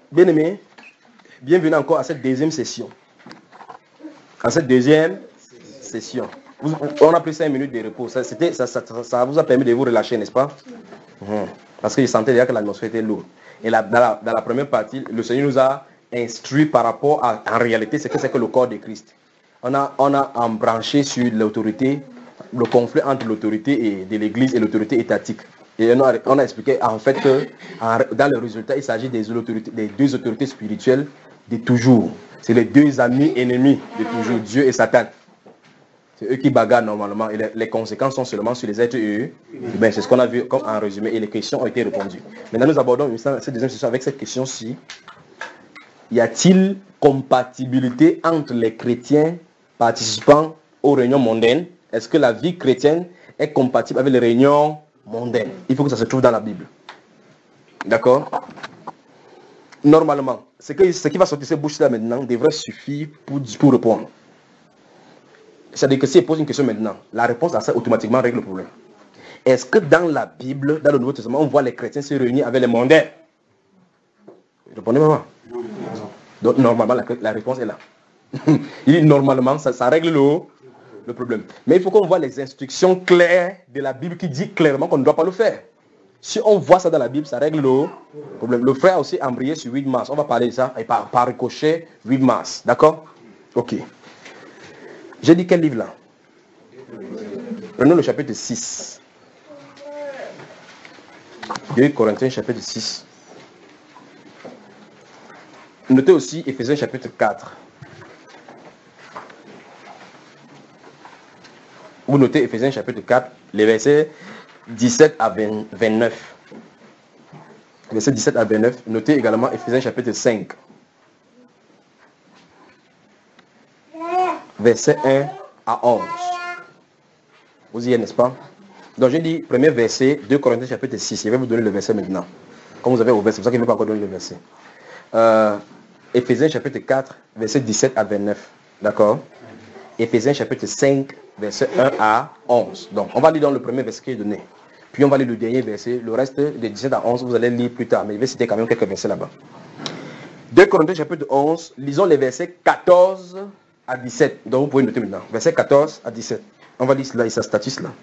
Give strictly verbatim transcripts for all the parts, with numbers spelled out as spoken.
bien aimé, bienvenue encore à cette deuxième session. À cette deuxième session. Vous, on a pris cinq minutes de repos. Ça, c'était, ça, ça, ça, ça vous a permis de vous relâcher, n'est-ce pas? Mmh. Parce que je sentais déjà que l'atmosphère était lourde. Et là, dans, la, dans la première partie, le Seigneur nous a instruit par rapport à, en réalité, ce que c'est que le corps de Christ. On a, on a embranché sur l'autorité, le conflit entre l'autorité et, de l'Église et l'autorité étatique. Et on a, on a expliqué en fait que en, dans le résultat, il s'agit des, autorités, des deux autorités spirituelles de toujours. C'est les deux amis ennemis de toujours, Dieu et Satan. C'est eux qui bagarrent normalement et les, les conséquences sont seulement sur les êtres humains. Ben, c'est ce qu'on a vu comme en résumé et les questions ont été répondues. Maintenant, nous abordons cette deuxième session avec cette question-ci. Y a-t-il compatibilité entre les chrétiens participant aux réunions mondaines? Est-ce que la vie chrétienne est compatible avec les réunions mondaines? Il faut que ça se trouve dans la Bible. D'accord? Normalement, ce, que, ce qui va sortir de ces bouches-là maintenant devrait suffire pour, pour répondre. C'est-à-dire que si elle pose une question maintenant, la réponse à ça automatiquement règle le problème. Est-ce que dans la Bible, dans le Nouveau Testament, on voit les chrétiens se réunir avec les mondains? Répondez maman. Donc normalement, la, la réponse est là. Il dit normalement, ça, ça règle le, le problème. Mais il faut qu'on voit les instructions claires de la Bible qui dit clairement qu'on ne doit pas le faire. Si on voit ça dans la Bible, ça règle le problème. Le frère a aussi embrayé sur huit mars. On va parler de ça et par, par ricochet huit mars. D'accord? Ok. J'ai dit quel livre là? Prenons le chapitre six. deux Corinthiens chapitre six. Notez aussi Éphésiens chapitre quatre. Vous notez Éphésiens chapitre quatre, les versets dix-sept à vingt-neuf. Versets dix-sept à vingt-neuf. Notez également Éphésiens chapitre cinq. Verset un à onze. Vous y êtes, n'est-ce pas? Donc j'ai dit, premier verset, deux Corinthiens chapitre six. Je vais vous donner le verset maintenant. Comme vous avez ouvert, c'est pour ça qu'il ne m'a pas encore donné le verset. Euh, Éphésiens chapitre quatre, verset dix-sept à vingt-neuf. D'accord? Éphésiens chapitre cinq, verset un à onze. Donc on va lire dans le premier verset qui est donné. Puis on va lire le dernier verset. Le reste de dix-sept à onze, vous allez lire plus tard. Mais je vais citer quand même quelques versets là-bas. deux Corinthiens chapitre onze, lisons les versets quatorze à dix-sept. Donc vous pouvez noter maintenant. Verset quatorze à dix-sept. On va lire cela et ça statue là.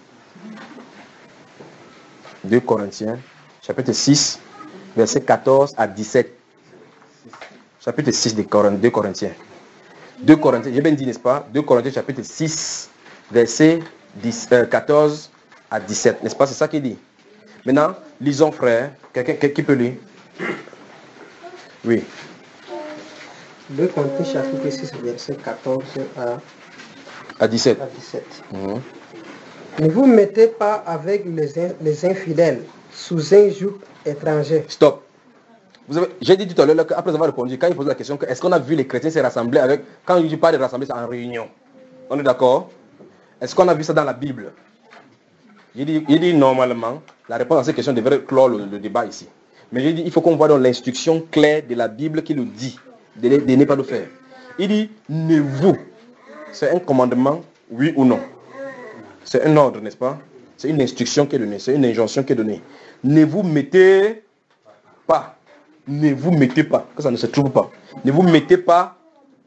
deux Corinthiens chapitre six, verset quatorze à dix-sept. Chapitre six de deux Corinthiens. deux Corinthiens, j'ai bien dit, n'est-ce pas? deux Corinthiens chapitre six, verset dix, euh, quatorze à dix-sept. N'est-ce pas? C'est ça qu'il dit. Maintenant, lisons frère. Quelqu'un qui peut lire? Oui. deux Corinthiens chapitre six, verset quatorze à, à dix-sept. À dix-sept. Mmh. Ne vous mettez pas avec les, in, les infidèles sous un joug étranger. Stop. Vous avez, j'ai dit tout à l'heure, après avoir répondu, quand il pose la question, est-ce qu'on a vu les chrétiens se rassembler avec, quand il dit pas de rassembler, c'est en réunion. On est d'accord? Est-ce qu'on a vu ça dans la Bible? Il dit, il dit normalement, la réponse à cette question devrait clore le, le débat ici. Mais j'ai dit, il faut qu'on voit dans l'instruction claire de la Bible qui nous dit de, de, de ne pas le faire. Il dit, ne vous. C'est un commandement, oui ou non. C'est un ordre, n'est-ce pas? C'est une instruction qui est donnée, c'est une injonction qui est donnée. Ne vous mettez pas. Ne vous mettez pas, que ça ne se trouve pas. Ne vous mettez pas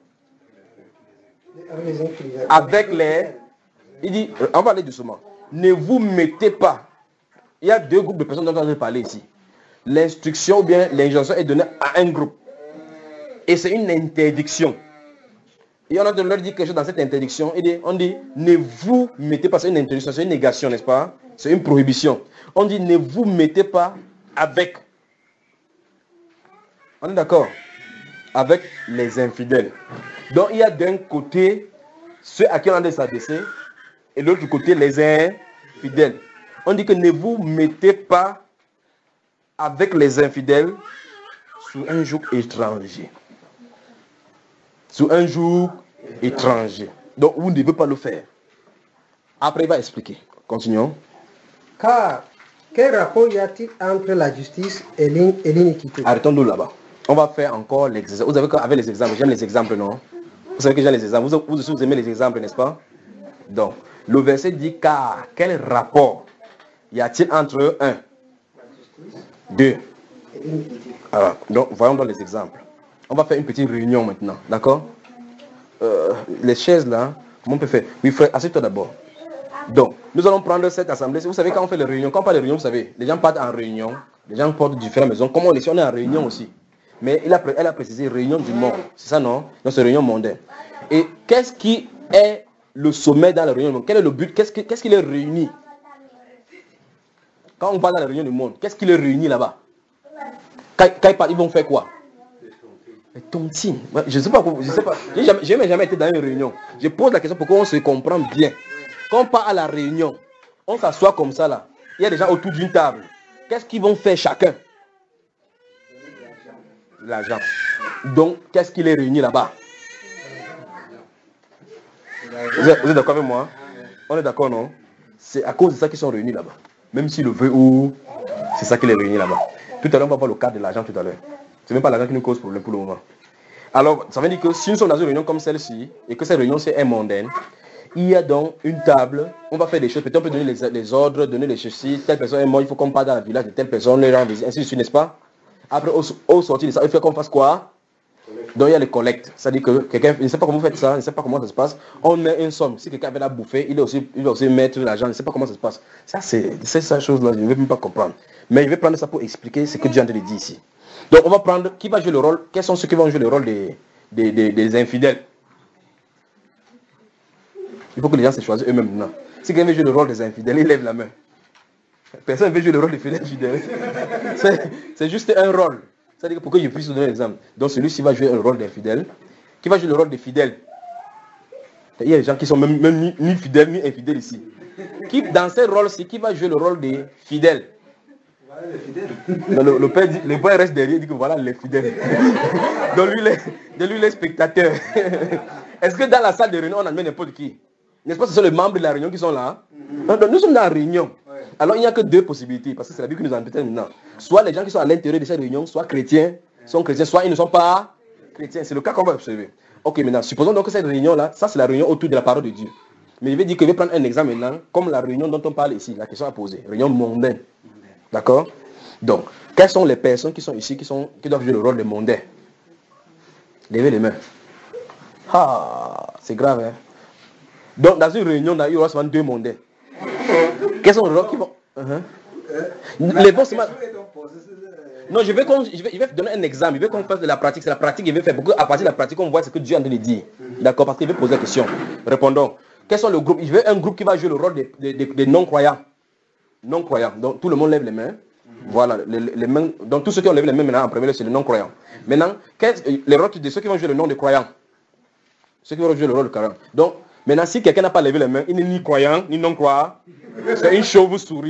avec les... Il dit, on va aller doucement. Ne vous mettez pas. Il y a deux groupes de personnes dont on va parler ici. L'instruction ou bien l'injonction est donnée à un groupe. Et c'est une interdiction. Et on a de leur dire quelque chose dans cette interdiction. Il dit, on dit, ne vous mettez pas. C'est une interdiction, c'est une négation, n'est-ce pas? C'est une prohibition. On dit, ne vous mettez pas avec... On est d'accord? Avec les infidèles. Donc il y a d'un côté ceux à qui on a de s'adresser et de l'autre côté les infidèles. On dit que ne vous mettez pas avec les infidèles sous un joug étranger. Sous un joug étranger. Donc vous ne devez pas le faire. Après il va expliquer. Continuons. Car quel rapport y a-t-il entre la justice et l'iniquité? Arrêtons-nous là-bas. On va faire encore l'exemple. Vous savez qu'avec les exemples, j'aime les exemples, non? Vous savez que j'aime les exemples. Vous, vous aussi, vous aimez les exemples, n'est-ce pas? Donc, le verset dit, car quel rapport y a-t-il entre un, deux, Alors, donc, voyons dans les exemples. On va faire une petite réunion maintenant, d'accord? euh, Les chaises là, comment on peut faire? Oui, frère, assieds-toi d'abord. Donc, nous allons prendre cette assemblée. Vous savez, quand on fait les réunions, quand on parle de réunion, vous savez, les gens partent en réunion, les gens portent différentes maisons. Comment on est, on est en réunion aussi. Mais il a, elle a précisé réunion du monde. C'est ça, non? Donc, c'est réunion mondaine. Et qu'est-ce qui est le sommet dans la réunion? Quel est le but? Qu'est-ce qui, qu'est-ce qui les réunit? Quand on parle dans la réunion du monde, qu'est-ce qui les réunit là-bas? Quand, quand ils partent, ils vont faire quoi? Les tontines. Je ne sais pas. Je sais pas. J'ai jamais, jamais, jamais été dans une réunion. Je pose la question pour qu'on se comprenne bien. Quand on part à la réunion, on s'assoit comme ça là. Il y a des gens autour d'une table. Qu'est-ce qu'ils vont faire chacun? L'argent. Donc, qu'est-ce qui les réunit là-bas? Vous êtes, êtes d'accord avec moi? On est d'accord, non? C'est à cause de ça qu'ils sont réunis là-bas. Même s'ils le veulent ou c'est ça qui les réunit là-bas. Tout à l'heure, on va voir le cas de l'argent tout à l'heure. C'est même pas l'argent qui nous cause problème pour le moment. Alors, ça veut dire que si nous sommes dans une réunion comme celle-ci, et que cette réunion c'est un mondaine, il y a donc une table, on va faire des choses, peut-être on peut donner les, les ordres, donner les ceci, telle personne est morte, il faut qu'on parte dans le village de telle personne, les gens, ainsi de suite, n'est-ce pas? Après, au, au sortir de ça, il faut qu'on fasse quoi? Donc il y a les collectes. C'est-à-dire que quelqu'un, je ne sais pas comment vous faites ça, je ne sais pas comment ça se passe. On met une somme. Si quelqu'un avait la bouffée, il, aussi, il va aussi mettre l'argent. Je ne sais pas comment ça se passe. Ça, c'est cette chose-là, je ne vais même pas comprendre. Mais je vais prendre ça pour expliquer ce que Dieu a dit ici. Donc on va prendre qui va jouer le rôle, quels sont ceux qui vont jouer le rôle des, des, des, des infidèles. Il faut que les gens se choisissent eux-mêmes maintenant. Si quelqu'un veut jouer le rôle des infidèles, il lève la main. Personne ne veut jouer le rôle des fidèles. C'est juste un rôle. C'est-à-dire que pour que je puisse vous donner un exemple. Donc celui-ci va jouer le rôle d'infidèle. Qui va jouer le rôle des fidèles? Il y a des gens qui sont même, même ni, ni fidèles ni infidèles ici. Qui, dans ces rôles-ci, qui va jouer le rôle des fidèles? Voilà les fidèles. Donc, le, le, père dit, le père reste derrière et dit que voilà les fidèles. Donc lui, les, de lui les spectateurs. Est-ce que dans la salle de réunion, on admet n'importe qui? N'est-ce pas que ce sont les membres de la réunion qui sont là? Donc, nous sommes dans la réunion. Alors il n'y a que deux possibilités, parce que c'est la Bible qui nous en détermine maintenant. Soit les gens qui sont à l'intérieur de cette réunion, soit chrétiens, sont chrétiens, soit ils ne sont pas chrétiens. C'est le cas qu'on va observer. Ok, maintenant, supposons donc que cette réunion-là, ça c'est la réunion autour de la parole de Dieu. Mais je vais dire que je vais prendre un exemple maintenant, comme la réunion dont on parle ici, la question à poser, réunion mondaine. D'accord? Donc, quelles sont les personnes qui sont ici, qui, sont, qui doivent jouer le rôle de mondain? Levez les mains. Ah, c'est grave, hein? Donc, dans une réunion, il y aura seulement deux mondains. Quels sont les rôles qui vont... Uh-huh. Les bons seulement... Non, je vais, je, vais, je vais donner un exemple. Je vais qu'on fasse de la pratique. C'est la pratique qu'il veut faire. Parce qu'à partir de la pratique, on voit ce que Dieu a envie de dire. D'accord? Parce qu'il veut poser la question. Répondons. Quels sont les groupes? Je veux un groupe qui va jouer le rôle des, des, des non-croyants. Non-croyants. Donc, tout le monde lève les mains. Voilà. Les, les mains. Donc, tous ceux qui ont levé les mains maintenant en premier, c'est les non-croyants. Maintenant, les rôles de ceux qui vont jouer le nom des croyants. Ceux qui vont jouer le rôle de croyants. Donc, maintenant, si quelqu'un n'a pas levé les mains, il n'est ni croyant, ni non-croyant. C'est une chauve-souris.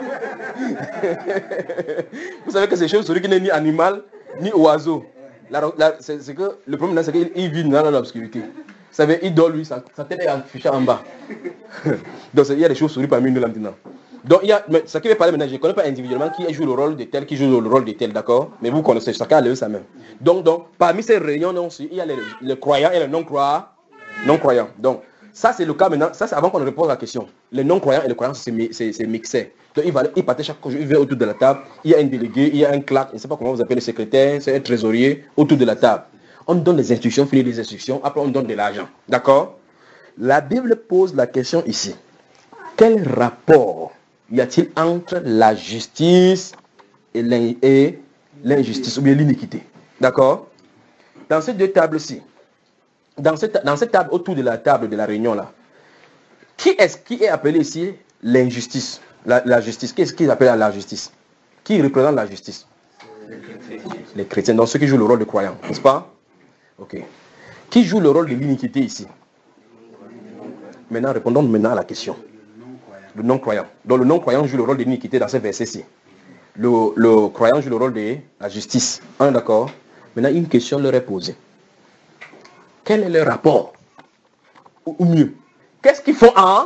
Vous savez que c'est chauve-souris qui n'est ni animal, ni oiseau. C'est que le problème, c'est qu'il vit dans l'obscurité. Vous savez, il dort lui, sa, sa tête est affichée en bas. Donc, il y a des chauves-souris parmi nous là maintenant. Donc, il y a, mais, ce qui veut parler maintenant, je ne connais pas individuellement qui joue le rôle de tel, qui joue le rôle de tel, d'accord? Mais vous connaissez, chacun a levé sa main. Donc, donc parmi ces réunions, donc, il y a les, les croyants et les non-croyants. Non-croyants. Donc, ça, c'est le cas maintenant. Ça, c'est avant qu'on ne réponde à la question. Les non-croyants et les croyants, c'est mixé. Donc, ils, ils partaient chaque jour, ils viennent autour de la table. Il y a un délégué, il y a un clerc, je ne sais pas comment vous appelez le secrétaire, c'est un trésorier autour de la table. On donne des instructions, finit les instructions, après on donne de l'argent. D'accord? La Bible pose la question ici. Quel rapport y a-t-il entre la justice et l'injustice ou bien l'iniquité? D'accord? Dans ces deux tables-ci, Dans cette, dans cette table, autour de la table de la réunion là, qui est-ce qui est appelé ici l'injustice, la, la justice? Qu'est-ce qu'ils appellent la justice? Qui représente la justice? Les chrétiens. Les chrétiens, donc ceux qui jouent le rôle de croyants, n'est-ce pas? Ok. Qui joue le rôle de l'iniquité ici? Maintenant, répondons maintenant à la question. Le non-croyant. Donc le non-croyant joue le rôle de l'iniquité dans ce verset-ci. Le, le croyant joue le rôle de la justice. On est d'accord? Maintenant, une question leur est posée. Quel est le rapport? Ou, ou mieux, qu'est-ce qu'ils font en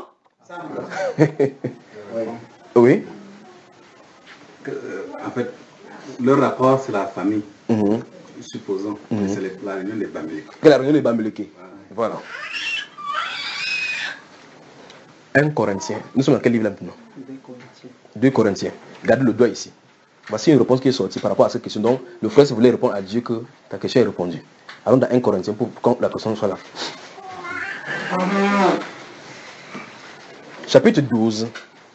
Oui. Que, euh, en fait, le rapport, c'est la famille. Mm-hmm. Supposons mm-hmm. que c'est la réunion des Bamileke. Que la réunion des Bamileke. Voilà. voilà. un Corinthiens. Nous sommes dans quel livre là maintenant? deux Corinthiens. deux Corinthiens. Regardez le doigt ici. Voici une réponse qui est sortie par rapport à cette question. Donc, le frère, si vous voulez répondre à Dieu que ta question est répondue. Allons dans un Corinthiens pour que la question soit là. Chapitre douze.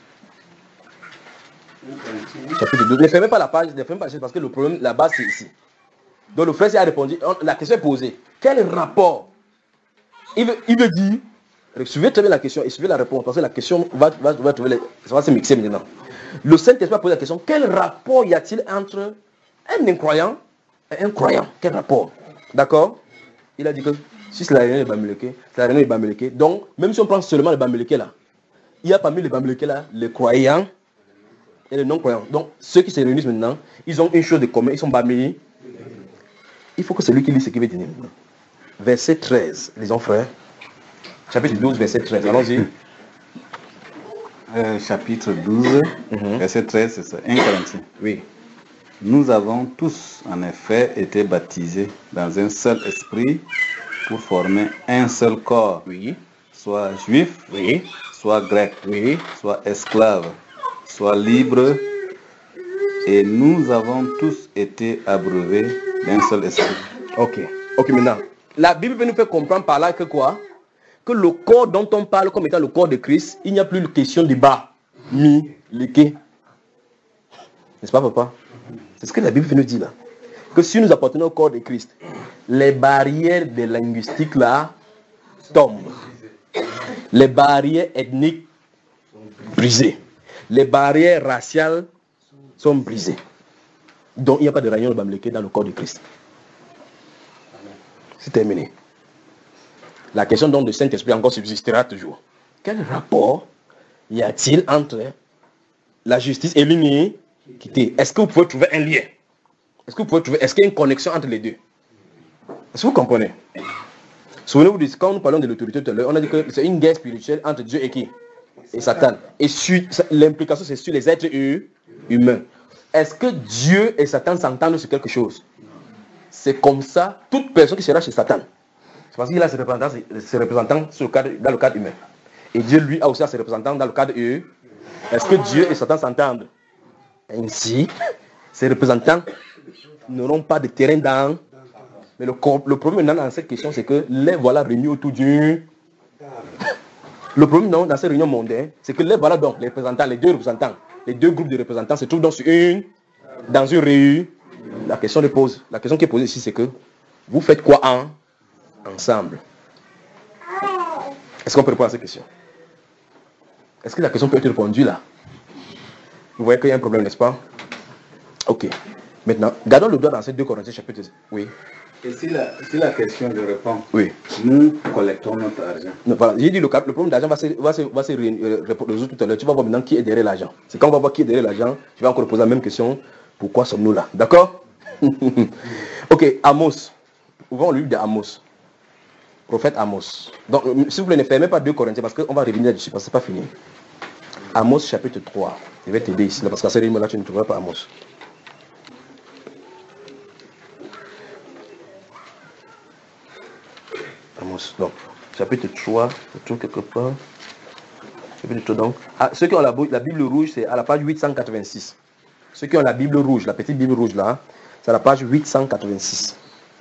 Chapitre douze. Ne fermez pas la page, ne fermez pas la page parce que le problème, la base, c'est ici. Donc, le frère, s'il a répondu, la question est posée. Quel rapport il veut, il veut dire, suivez très bien la question et suivez la réponse parce que la question va, va, va trouver, les, ça va se mixer maintenant. Le Saint-Esprit va poser la question, quel rapport y a-t-il entre un incroyant et un croyant? Quel rapport? D'accord? Il a dit que si c'est la réunion des Bamileke, c'est la réunion des Bamileke. Donc, même si on prend seulement les Bamileke là, il y a parmi les Bamileke là, les croyants et les non-croyants. Donc, ceux qui se réunissent maintenant, ils ont une chose de commun, ils sont Bamileke. Il faut que celui qui lit ce qui veut dire. Verset treize, lisons frères. Chapitre douze, verset treize, allons-y. Euh, chapitre douze, mm-hmm. verset treize, c'est ça, un Corinthiens. Oui. Nous avons tous, en effet, été baptisés dans un seul esprit pour former un seul corps. Oui. Soit juif, oui. soit grec, oui. soit esclave, soit libre. Et nous avons tous été abreuvés d'un seul esprit. Ok. Ok, maintenant. La Bible nous fait comprendre par là que quoi? Que le corps dont on parle comme étant le corps de Christ, il n'y a plus de question de bas, mi, liqué. N'est-ce pas, papa? C'est ce que la Bible nous dit là. Que si nous appartenons au corps de Christ, les barrières de linguistique là tombent. Les barrières ethniques brisées. Les barrières raciales sont brisées. Donc il n'y a pas de réunion de Bamileke dans le corps de Christ. C'est terminé. La question donc du Saint-Esprit encore subsistera toujours. Quel rapport y a-t-il entre la justice et l'iniquité? Est-ce que vous pouvez trouver un lien? Est-ce que vous pouvez trouver, est-ce qu'il y a une connexion entre les deux? Est-ce que vous comprenez? Souvenez-vous de quand nous parlons de l'autorité tout à l'heure, on a dit que c'est une guerre spirituelle entre Dieu et qui? Et Satan. Et l'implication c'est sur les êtres humains. Est-ce que Dieu et Satan s'entendent sur quelque chose? C'est comme ça, toute personne qui sera chez Satan. C'est parce qu'il a ses représentants, ses représentants sur le cadre, dans le cadre humain. Et Dieu, lui, a aussi ses représentants dans le cadre humain. Est-ce que Dieu et Satan s'entendent? Ainsi, ces représentants n'auront pas de terrain dans... Mais le, le problème dans cette question, c'est que les voilà réunis autour du... Le problème dans, dans ces réunions mondaines, c'est que les voilà donc, les représentants, les deux représentants, les deux groupes de représentants se trouvent dans une, dans une réunion. La question, de pose, la question qui est posée ici, c'est que vous faites quoi en ensemble? Est-ce qu'on peut répondre à cette question? Est-ce que la question peut être répondue là? Vous voyez qu'il y a un problème, n'est-ce pas? Ok. Maintenant, gardons le doigt dans ces deux Corinthiens chapitre. Oui. Et si la, si la question de répond, oui. Nous collectons notre argent. Non, voilà. J'ai dit le, le problème d'argent va se, va se, va se résoudre tout à l'heure. Tu vas voir maintenant qui est derrière l'argent. C'est quand on va voir qui est derrière l'argent, tu vas encore poser la même question. Pourquoi sommes-nous là? D'accord? Ok, Amos. Ouvrons le livre d'Amos. Prophète Amos. Donc, s'il vous plaît, ne fermez pas deux Corinthiens parce qu'on va revenir là-dessus, parce que c'est pas fini. Amos chapitre trois. Je vais t'aider ici, là, parce qu'à ce rythme-là, tu ne trouveras pas Amos. Amos, donc, chapitre trois, je trouve quelque part. Chapitre trois, donc. Ah, ceux qui ont la, la Bible rouge, c'est à la page huit cent quatre-vingt-six. Ceux qui ont la Bible rouge, la petite Bible rouge là, c'est à la page huit cent quatre-vingt-six.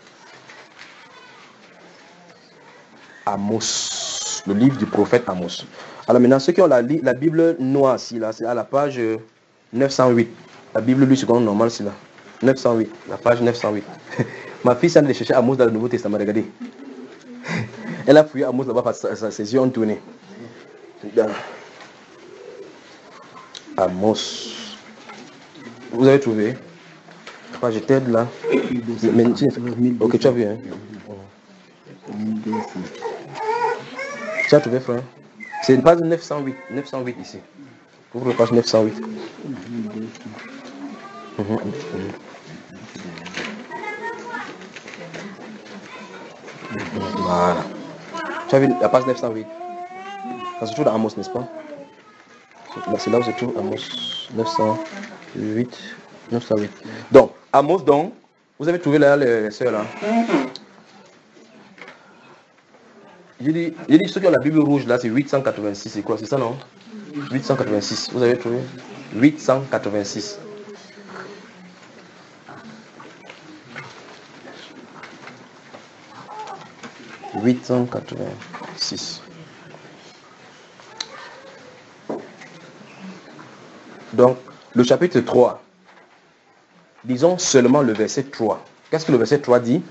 Amos, le livre du prophète Amos. Alors maintenant, ceux qui ont la, la Bible noire ici, là, c'est à la page neuf cent huit. La Bible lui seconde normale, c'est là. neuf cent huit, la page neuf cent huit. Ma fille s'est allée chercher Amos dans le Nouveau Testament, regardez. Elle a fouillé Amos là-bas parce que ses yeux ont tourné. Amos. Vous avez trouvé? Je t'aide là. Mais, ok, tu as vu, hein? Tu as trouvé, frère? C'est une page neuf cent huit. neuf cent huit ici. Ouvre la page neuf cent huit. Mmh, mmh, mmh. Voilà. Tu as vu la page neuf cent huit? Ça se trouve dans Amos, n'est-ce pas? C'est là où se trouve Amos neuf cent huit. neuf cent huit. Donc, Amos, donc, vous avez trouvé là les sœurs là? J'ai dit, j'ai dit ceux qui ont la Bible rouge là, c'est huit cent quatre-vingt-six, c'est quoi? C'est ça, non? huit cent quatre-vingt-six, vous avez trouvé? huit cent quatre-vingt-six. huit cent quatre-vingt-six. Donc, le chapitre trois. Disons seulement le verset trois. Qu'est-ce que le verset trois dit?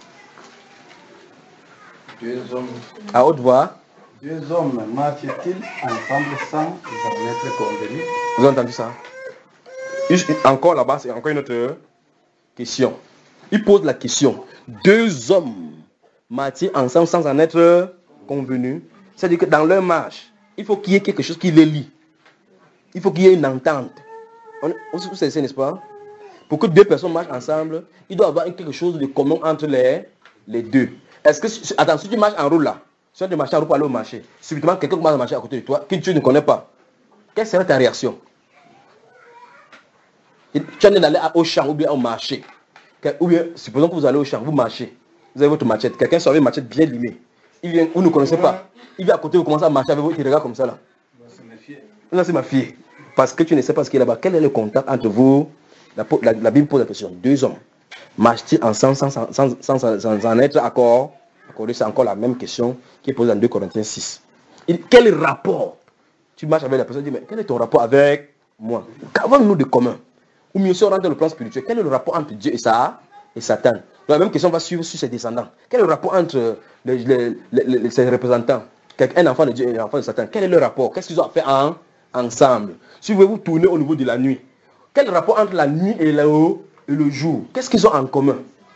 Deux hommes, À haute voix. deux hommes marchent-ils ensemble sans en être convenus? Vous avez entendu ça? Encore là-bas, c'est encore une autre question. Il pose la question. Deux hommes marchent ensemble sans en être convenus. C'est-à-dire que dans leur marche, il faut qu'il y ait quelque chose qui les lie. Il faut qu'il y ait une entente. Vous savez, n'est-ce pas? Pour que deux personnes marchent ensemble, il doit y avoir quelque chose de commun entre les, les deux. Est-ce que, attends, si tu marches en route là, si tu marches en route pour aller au marché, subitement quelqu'un commence à marcher à côté de toi, que tu ne connais pas, quelle serait ta réaction? Tu es d'aller au champ ou bien au marché. Ou bien, supposons que vous allez au champ, vous marchez. Vous avez votre machette. Quelqu'un sort avec une machette bien limée. Il vient, vous ne connaissez pas. Il vient à côté, vous commencez à marcher avec vous, il regarde comme ça là. Vous allez ma fille. Parce que tu ne sais pas ce qu'il y a là-bas. Quel est le contact entre vous? La, la, la Bible pose la question. Deux hommes marchent-ils ensemble sans, sans, sans, sans, sans en être accord? C'est encore la même question qui est posée dans deux Corinthiens six. Il, quel rapport? Tu marches avec la personne, tu dis, mais quel est ton rapport avec moi? Qu'avons-nous de commun? Ou mieux, si on rentre dans le plan spirituel, quel est le rapport entre Dieu et, ça, et Satan? Donc, la même question va suivre sur ses descendants. Quel est le rapport entre les, les, les, les, ses représentants? Un enfant de Dieu et un enfant de Satan. Quel est le rapport? Qu'est-ce qu'ils ont fait en, ensemble? Si vous voulez vous tourner au niveau de la nuit, quel rapport entre la nuit et le, et le jour? Qu'est-ce qu'ils ont en commun?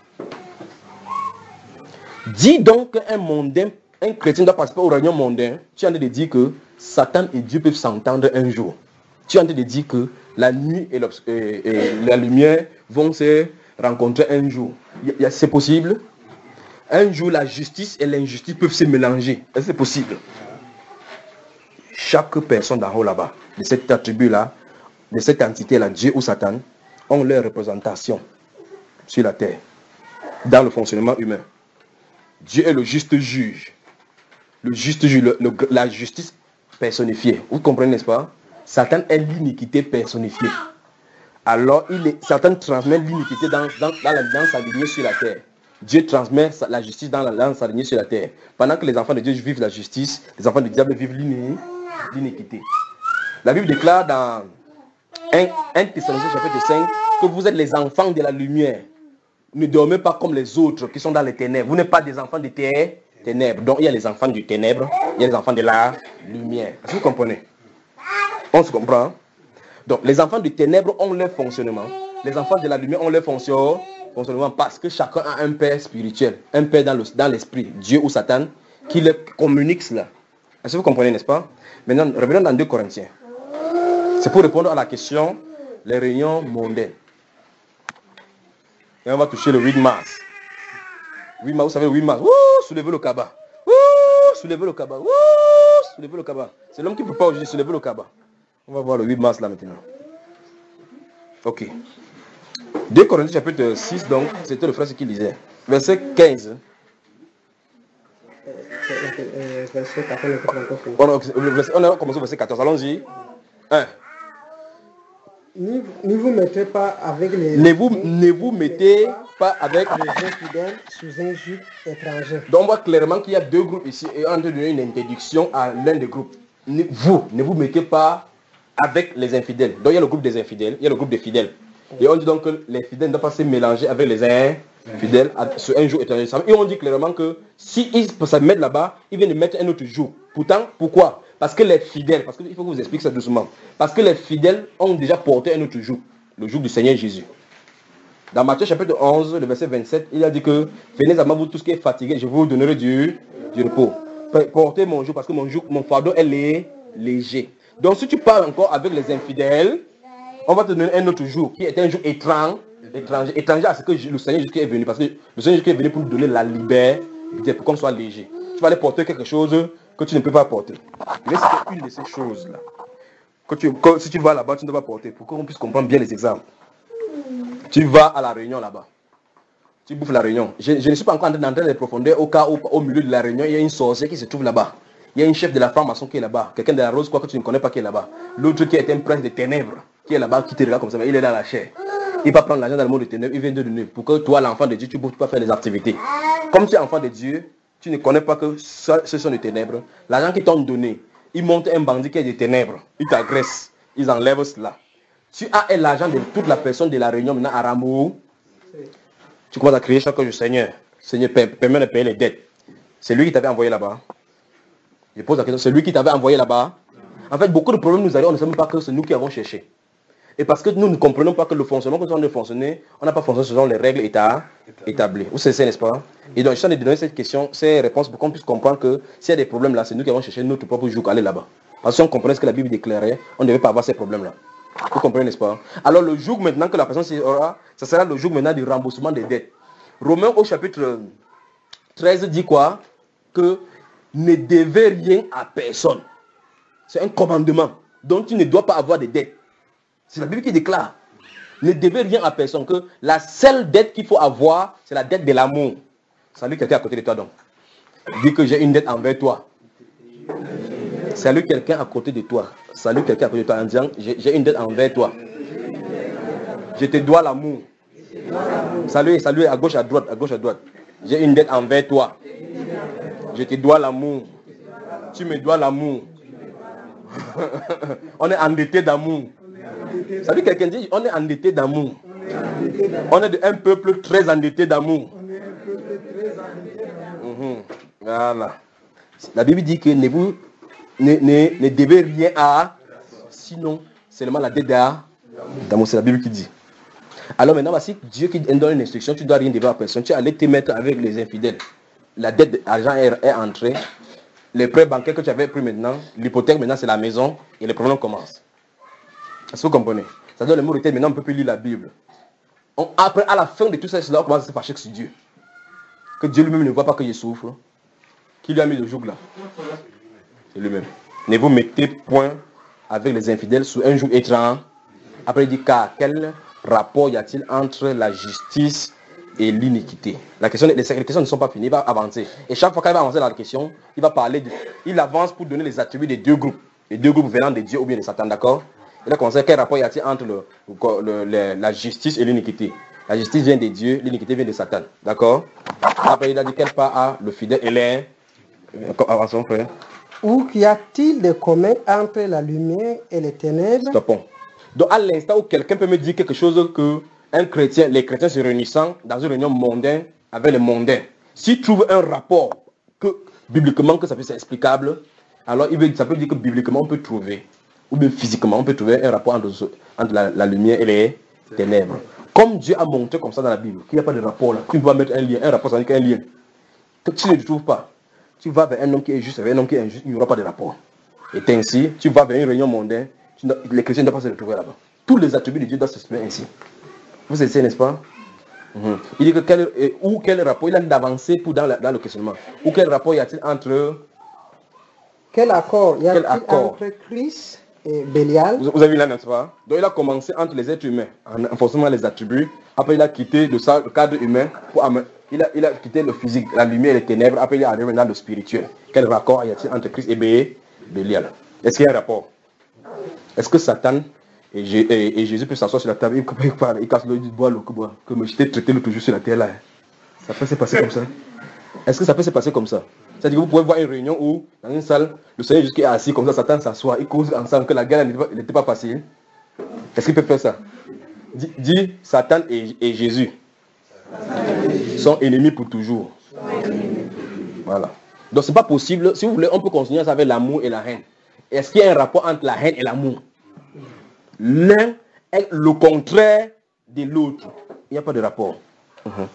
Dis donc qu'un mondain, un chrétien doit participer aux réunions mondaines. Tu es en train de dire que Satan et Dieu peuvent s'entendre un jour. Tu es en train de dire que la nuit et, et, et la lumière vont se rencontrer un jour. C'est possible? Un jour, la justice et l'injustice peuvent se mélanger. Est-ce que c'est possible? Chaque personne d'en haut là-bas, de cette attribut-là, de cette entité-là, Dieu ou Satan, ont leur représentation sur la terre, dans le fonctionnement humain. Dieu est le juste juge. Le juste juge, le, le, la justice personnifiée. Vous comprenez, n'est-ce pas? Satan est l'iniquité personnifiée. Alors, il est, Satan transmet l'iniquité dans, dans, dans, la, dans sa lignée sur la terre. Dieu transmet la justice dans, la, dans sa lignée sur la terre. Pendant que les enfants de Dieu vivent la justice, les enfants du diable vivent l'iniquité. La Bible déclare dans un Thessaloniciens chapitre cinq que vous êtes les enfants de la lumière. Ne dormez pas comme les autres qui sont dans les ténèbres. Vous n'êtes pas des enfants de terre, ténèbres. Donc il y a les enfants du ténèbre, il y a les enfants de la lumière. Est-ce que vous comprenez? On se comprend? Donc les enfants du ténèbre ont leur fonctionnement. Les enfants de la lumière ont leur fonction, fonctionnement parce que chacun a un père spirituel, un père dans, le, dans l'esprit, Dieu ou Satan, qui leur communique cela. Est-ce que vous comprenez, n'est-ce pas? Maintenant, revenons dans deux Corinthiens. C'est pour répondre à la question, les réunions mondaines. Et on va toucher le huit mars. huit mars, vous savez, le huit mars. Ouh, soulevez le cabas. Ouh, soulevez le cabas. Ouh, soulevez le cabas. C'est l'homme qui ne peut pas aujourd'hui soulever le cabas. On va voir le huit mars là maintenant. Ok. deux Corinthiens chapitre six, donc, c'était le frère qui lisait. Verset quinze. On a commencé au verset quatorze. Allons-y. un. Ne, ne vous mettez pas avec les... Ne vous, ne vous mettez pas avec les infidèles sous un joug étranger. Donc on voit clairement qu'il y a deux groupes ici et on a donné une interdiction à l'un des groupes. Ne, vous, ne vous mettez pas avec les infidèles. Donc il y a le groupe des infidèles, il y a le groupe des fidèles. Et on dit donc que les fidèles ne doivent pas se mélanger avec les infidèles sur un jour étranger. Et on dit clairement que s'ils se mettent là-bas, ils viennent de mettre un autre jour. Pourtant, pourquoi? Parce que les fidèles, parce qu'il faut que je vous explique ça doucement. Parce que les fidèles ont déjà porté un autre jour, le jour du Seigneur Jésus. Dans Matthieu chapitre onze, le verset vingt-sept, il a dit que venez à moi vous tous qui êtes fatigués, je vous donnerai du, du repos. Portez mon jour parce que mon, jour, mon fardeau elle est léger. Donc si tu parles encore avec les infidèles, on va te donner un autre jour qui est un jour étrange, étranger, étranger à ce que le Seigneur Jésus est venu. Parce que le Seigneur Jésus est venu pour nous donner la liberté, pour qu'on soit léger. Tu vas aller porter quelque chose que tu ne peux pas porter. Mais c'est une de ces choses-là. Que tu, que, si tu vas là-bas, tu ne dois pas porter. Pour qu'on puisse comprendre bien les exemples. Tu vas à la réunion là-bas. Tu bouffes la réunion. Je, je ne suis pas encore en train d'entrer dans les profondeurs au cas où, au milieu de la réunion, il y a une sorcière qui se trouve là-bas. Il y a une chef de la franc-maçon qui est là-bas. Quelqu'un de la rose, quoi que tu ne connais pas qui est là-bas. L'autre qui est un prince des ténèbres, qui est là-bas, qui te regarde comme ça. Mais il est dans la chair. Il va prendre l'argent dans le monde des ténèbres. Il vient de donner. Pour que toi, l'enfant de Dieu, tu ne peux pas faire des activités. Comme tu es enfant de Dieu, tu ne connais pas que ce sont des ténèbres. L'argent qu'ils t'ont donné, ils montent un bandit qui est des ténèbres. Ils t'agressent, ils enlèvent cela. Tu as l'argent de toute la personne de la réunion maintenant à Rambo. Tu commences à crier chaque jour, Seigneur, Seigneur, permets de payer les dettes. C'est lui qui t'avait envoyé là-bas. Je pose la question, c'est lui qui t'avait envoyé là-bas. En fait, beaucoup de problèmes nous arrivent, on ne sait même pas que c'est nous qui avons cherché. Et parce que nous ne comprenons pas que le fonctionnement que nous avons fonctionné, on n'a pas fonctionné selon les règles état, établies. Vous savez, n'est-ce pas? Et donc, je suis en train de donner cette question, ces réponses pour qu'on puisse comprendre que s'il y a des problèmes là, c'est nous qui avons cherché notre propre joug à aller là-bas. Parce que si on comprenait ce que la Bible déclarait, on ne devait pas avoir ces problèmes-là. Vous comprenez, n'est-ce pas? Alors, le joug maintenant que la personne aura, ça sera le joug maintenant du remboursement des dettes. Romains au chapitre treize dit quoi? Que ne devez rien à personne. C'est un commandement. Donc, tu ne dois pas avoir de dettes. C'est la Bible qui déclare. Ne devez rien à personne. Que la seule dette qu'il faut avoir, c'est la dette de l'amour. Salut quelqu'un à côté de toi donc. Dis que j'ai une dette envers toi. Salut quelqu'un à côté de toi. Salut quelqu'un à côté de toi en disant, j'ai une dette envers toi. Je te dois l'amour. Salut, salut à gauche, à droite, à gauche, à droite. J'ai une dette envers toi. Je te dois l'amour. Tu me dois l'amour. On est endetté d'amour. Salut quelqu'un dit, on est endetté d'amour. On est un peuple très endetté d'amour. Mmh. Voilà. La Bible dit que ne vous ne, ne, ne devez rien à, sinon seulement la dette d'amour. C'est la Bible qui dit. Alors maintenant, si Dieu qui donne une instruction, tu ne dois rien devoir à personne. Tu es allé te mettre avec les infidèles. La dette d'argent est, est entrée. Les prêts bancaires que tu avais pris maintenant, l'hypothèque maintenant c'est la maison et les problèmes commencent. Est-ce que vous comprenez? Ça donne le mot de tête, maintenant on ne peut plus lire la Bible. On, après, à la fin de tout ça, on commence à se fâcher sur Dieu. Que Dieu lui-même ne voit pas que je souffre. Qui lui a mis le joug là? C'est lui-même. Ne vous mettez point avec les infidèles sous un joug étrange. Après il dit, car quel rapport y a-t-il entre la justice et l'iniquité? La question, les, les questions ne sont pas finies, il va avancer. Et chaque fois qu'il va avancer dans la question, il va parler, de, il avance pour donner les attributs des deux groupes. Les deux groupes venant de Dieu ou bien de Satan, d'accord? Il a commencé, quel rapport y a-t-il entre le, le, le, la justice et l'iniquité? La justice vient de Dieu, l'iniquité vient de Satan, d'accord? Après il a dit, quel part a le fidèle et les... Avançons, frère. Ou qu'y a-t-il de commun entre la lumière et les ténèbres? Stoppons. Donc à l'instant où quelqu'un peut me dire quelque chose que un chrétien, les chrétiens se réunissant dans une réunion mondaine avec les mondains, s'il trouve un rapport que bibliquement que ça peut être explicable, alors il veut, ça peut dire que bibliquement on peut trouver, ou bien physiquement on peut trouver un rapport entre, entre la, la lumière et les ténèbres. Comme Dieu a montré comme ça dans la Bible, qu'il n'y a pas de rapport là, tu dois mettre un lien, un rapport, ça veut dire qu'il y a un lien. Que tu ne le trouves pas, tu vas vers un homme qui est juste, vers un homme qui est injuste, il n'y aura pas de rapport. Et ainsi, tu vas vers une réunion mondaine, tu, les chrétiens ne doivent pas se retrouver là-bas. Tous les attributs de Dieu doivent s'exprimer ainsi. Vous savez, n'est-ce pas? Mm-hmm. Il dit que quel, et, ou quel rapport, il a d'avancer pour dans, la, dans le questionnement. Ou quel rapport y a-t-il entre... Quel accord y a-t-il entre Christ et Bélial? Vous, vous avez vu là, n'est-ce pas? Donc il a commencé entre les êtres humains, en enforçant les attributs. Après il a quitté le, le cadre humain, pour, il, a, il a quitté le physique, la lumière et les ténèbres. Après il est arrivé dans le spirituel. Quel rapport y a-t-il entre Christ et Bélial? Est-ce qu'il y a un rapport? Est-ce que Satan... Et, et, et Jésus peut s'asseoir sur la table, il, il, il, il casse l'eau, il dit bois l'eau que bois. Comme je t'ai traité l'autre jour sur la terre là. Ça peut se passer comme ça? Est-ce que ça peut se passer comme ça? C'est-à-dire que vous pouvez voir une réunion où, dans une salle, le Seigneur juste est assis comme ça, Satan s'assoit, ils causent ensemble que la guerre n'était pas facile. Est-ce qu'il peut faire ça? Dis, dis Satan et, et Jésus sont ennemis pour toujours. Voilà. Donc c'est pas possible. Si vous voulez, on peut continuer ça avec l'amour et la haine. Est-ce qu'il y a un rapport entre la haine et l'amour? L'un est le contraire de l'autre. Il n'y a pas de rapport. Uh-huh.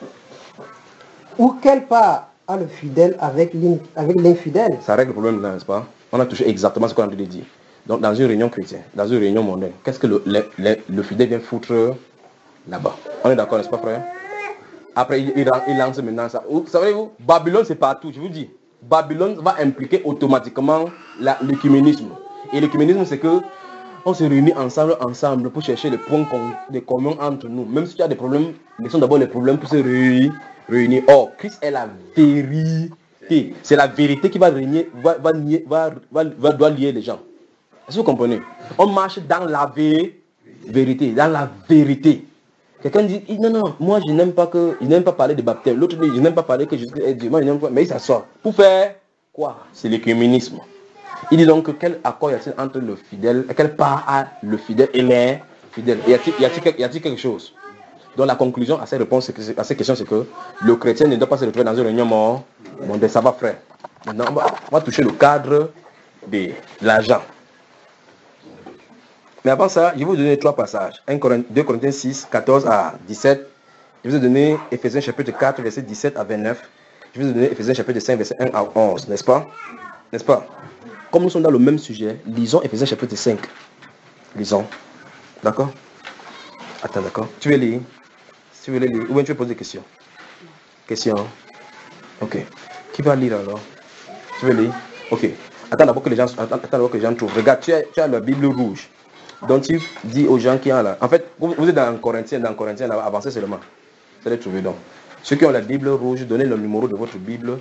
Ou quelle part a le fidèle avec l'infidèle? Ça règle le problème là, n'est-ce pas? On a touché exactement ce qu'on a dit. Donc dans une réunion chrétienne, dans une réunion mondaine, qu'est-ce que le, le, le, le fidèle vient foutre là-bas? On est d'accord, n'est-ce pas, frère? Après, il, il, il lance maintenant ça. Vous savez, vous, Babylone, c'est partout, je vous dis. Babylone va impliquer automatiquement l'écuménisme. Et l'écuménisme, c'est que on se réunit ensemble, ensemble pour chercher les points de commun entre nous. Même si tu as des problèmes, laissons d'abord les problèmes pour se réunir. réunir. Or, Christ est la vérité. C'est la vérité qui va régner, va, va, va, va, va doit lier les gens. Est-ce que vous comprenez? On marche dans la vérité, dans la vérité. Quelqu'un dit, non, non, moi je n'aime pas que, il n'aime pas parler de baptême. L'autre dit, je n'aime pas parler que Jésus est Dieu. Moi, je n'aime pas, mais il s'assoit. Pour faire quoi? C'est l'écuménisme. Il dit donc, quel accord y a-t-il entre le fidèle, quelle part a le fidèle et les fidèles? Y a-t-il y a-t-il, y a-t-il quelque chose? Donc la conclusion à cette réponse, à cette question, c'est que le chrétien ne doit pas se retrouver dans une réunion mort. Bon, ça va, frère. Maintenant, on va, on va toucher le cadre de l'argent. Mais avant ça, je vais vous donner trois passages. deux Corinthiens six, quatorze à dix-sept. Je vais vous donner Éphésiens chapitre quatre, verset dix-sept à vingt-neuf. Je vais vous donner Éphésiens chapitre cinq, verset un à onze. N'est-ce pas? N'est-ce pas? Comme nous sommes dans le même sujet, lisons Éphésiens chapitre cinq. Lisons. D'accord? Attends, d'accord. Tu veux lire? Si tu veux lire, ou bien tu veux poser des questions? Questions? Ok. Qui va lire alors? Tu veux lire? Ok. Attends d'abord que les gens, attends, attends d'abord que les gens trouvent. Regarde, tu as, tu as la Bible rouge. Donc tu dis aux gens qui ont là. En fait, vous, vous êtes dans Corinthiens, dans Corinthiens, avancez seulement. Vous allez trouver donc. Ceux qui ont la Bible rouge, donnez le numéro de votre Bible.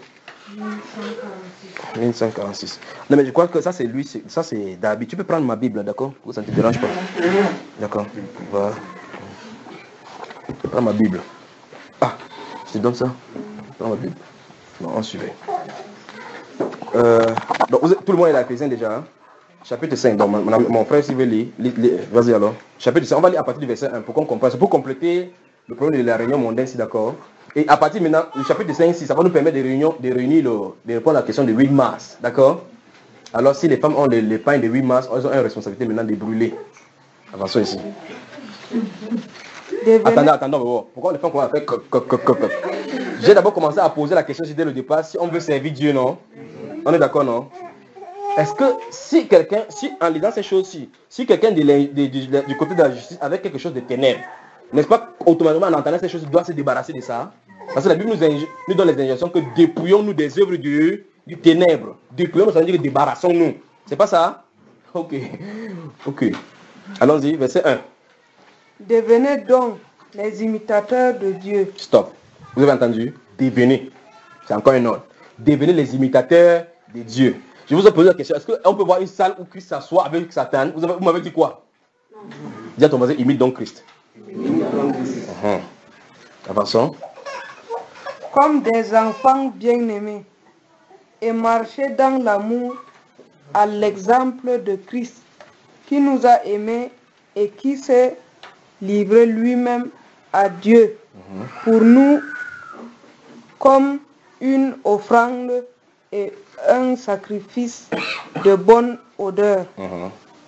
mille cent quarante-six. Non mais je crois que ça c'est lui, ça c'est David. Tu peux prendre ma Bible, d'accord? Ça ne te dérange pas. D'accord. Voilà. Prends ma Bible. Ah, je te donne ça. Prends ma Bible. Non, on suivait. Euh, donc, vous êtes, tout le monde est là, Éphésiens déjà. Hein? Chapitre cinq. Donc, mon, mon frère, s'il veut lire, lire, lire vas-y alors. Chapitre cinq, on va lire à partir du verset un pour qu'on comprenne. C'est pour compléter le problème de la réunion mondaine, si d'accord. Et à partir maintenant, le chapitre cinq, six, ça va nous permettre de, réunion, de réunir, le, de répondre à la question de huit mars. D'accord? Alors, si les femmes ont les, les pains de huit mars, elles ont une responsabilité maintenant de brûler. Avançons ici. Attendez, attendez, pourquoi les femmes commencent à faire coq, coq, coq, coq. J'ai d'abord commencé à poser la question dès le départ, si on veut servir Dieu, non? On est d'accord, non? Est-ce que si quelqu'un, si en lisant ces choses-ci, si quelqu'un du côté de la justice avec quelque chose de ténèbres, n'est-ce pas automatiquement en entendant ces choses, il doit se débarrasser de ça? Parce que la Bible nous, nous donne les injonctions que dépouillons-nous des œuvres du, du ténèbre. Dépouillons-nous, ça veut dire que débarrassons-nous. C'est pas ça? Ok. Ok. Allons-y, verset un. Devenez donc les imitateurs de Dieu. Stop. Vous avez entendu? Devenez. C'est encore un ordre. Devenez les imitateurs de Dieu. Je vous ai posé la question. Est-ce qu'on peut voir une salle où Christ s'assoit avec Satan? Vous, vous m'avez dit quoi? Dis à ton voisin, imite donc Christ. Uh-huh. Avançons. Comme des enfants bien-aimés et marchez dans l'amour à l'exemple de Christ qui nous a aimés et qui s'est livré lui-même à Dieu uh-huh. pour nous comme une offrande et un sacrifice de bonne odeur. Uh-huh.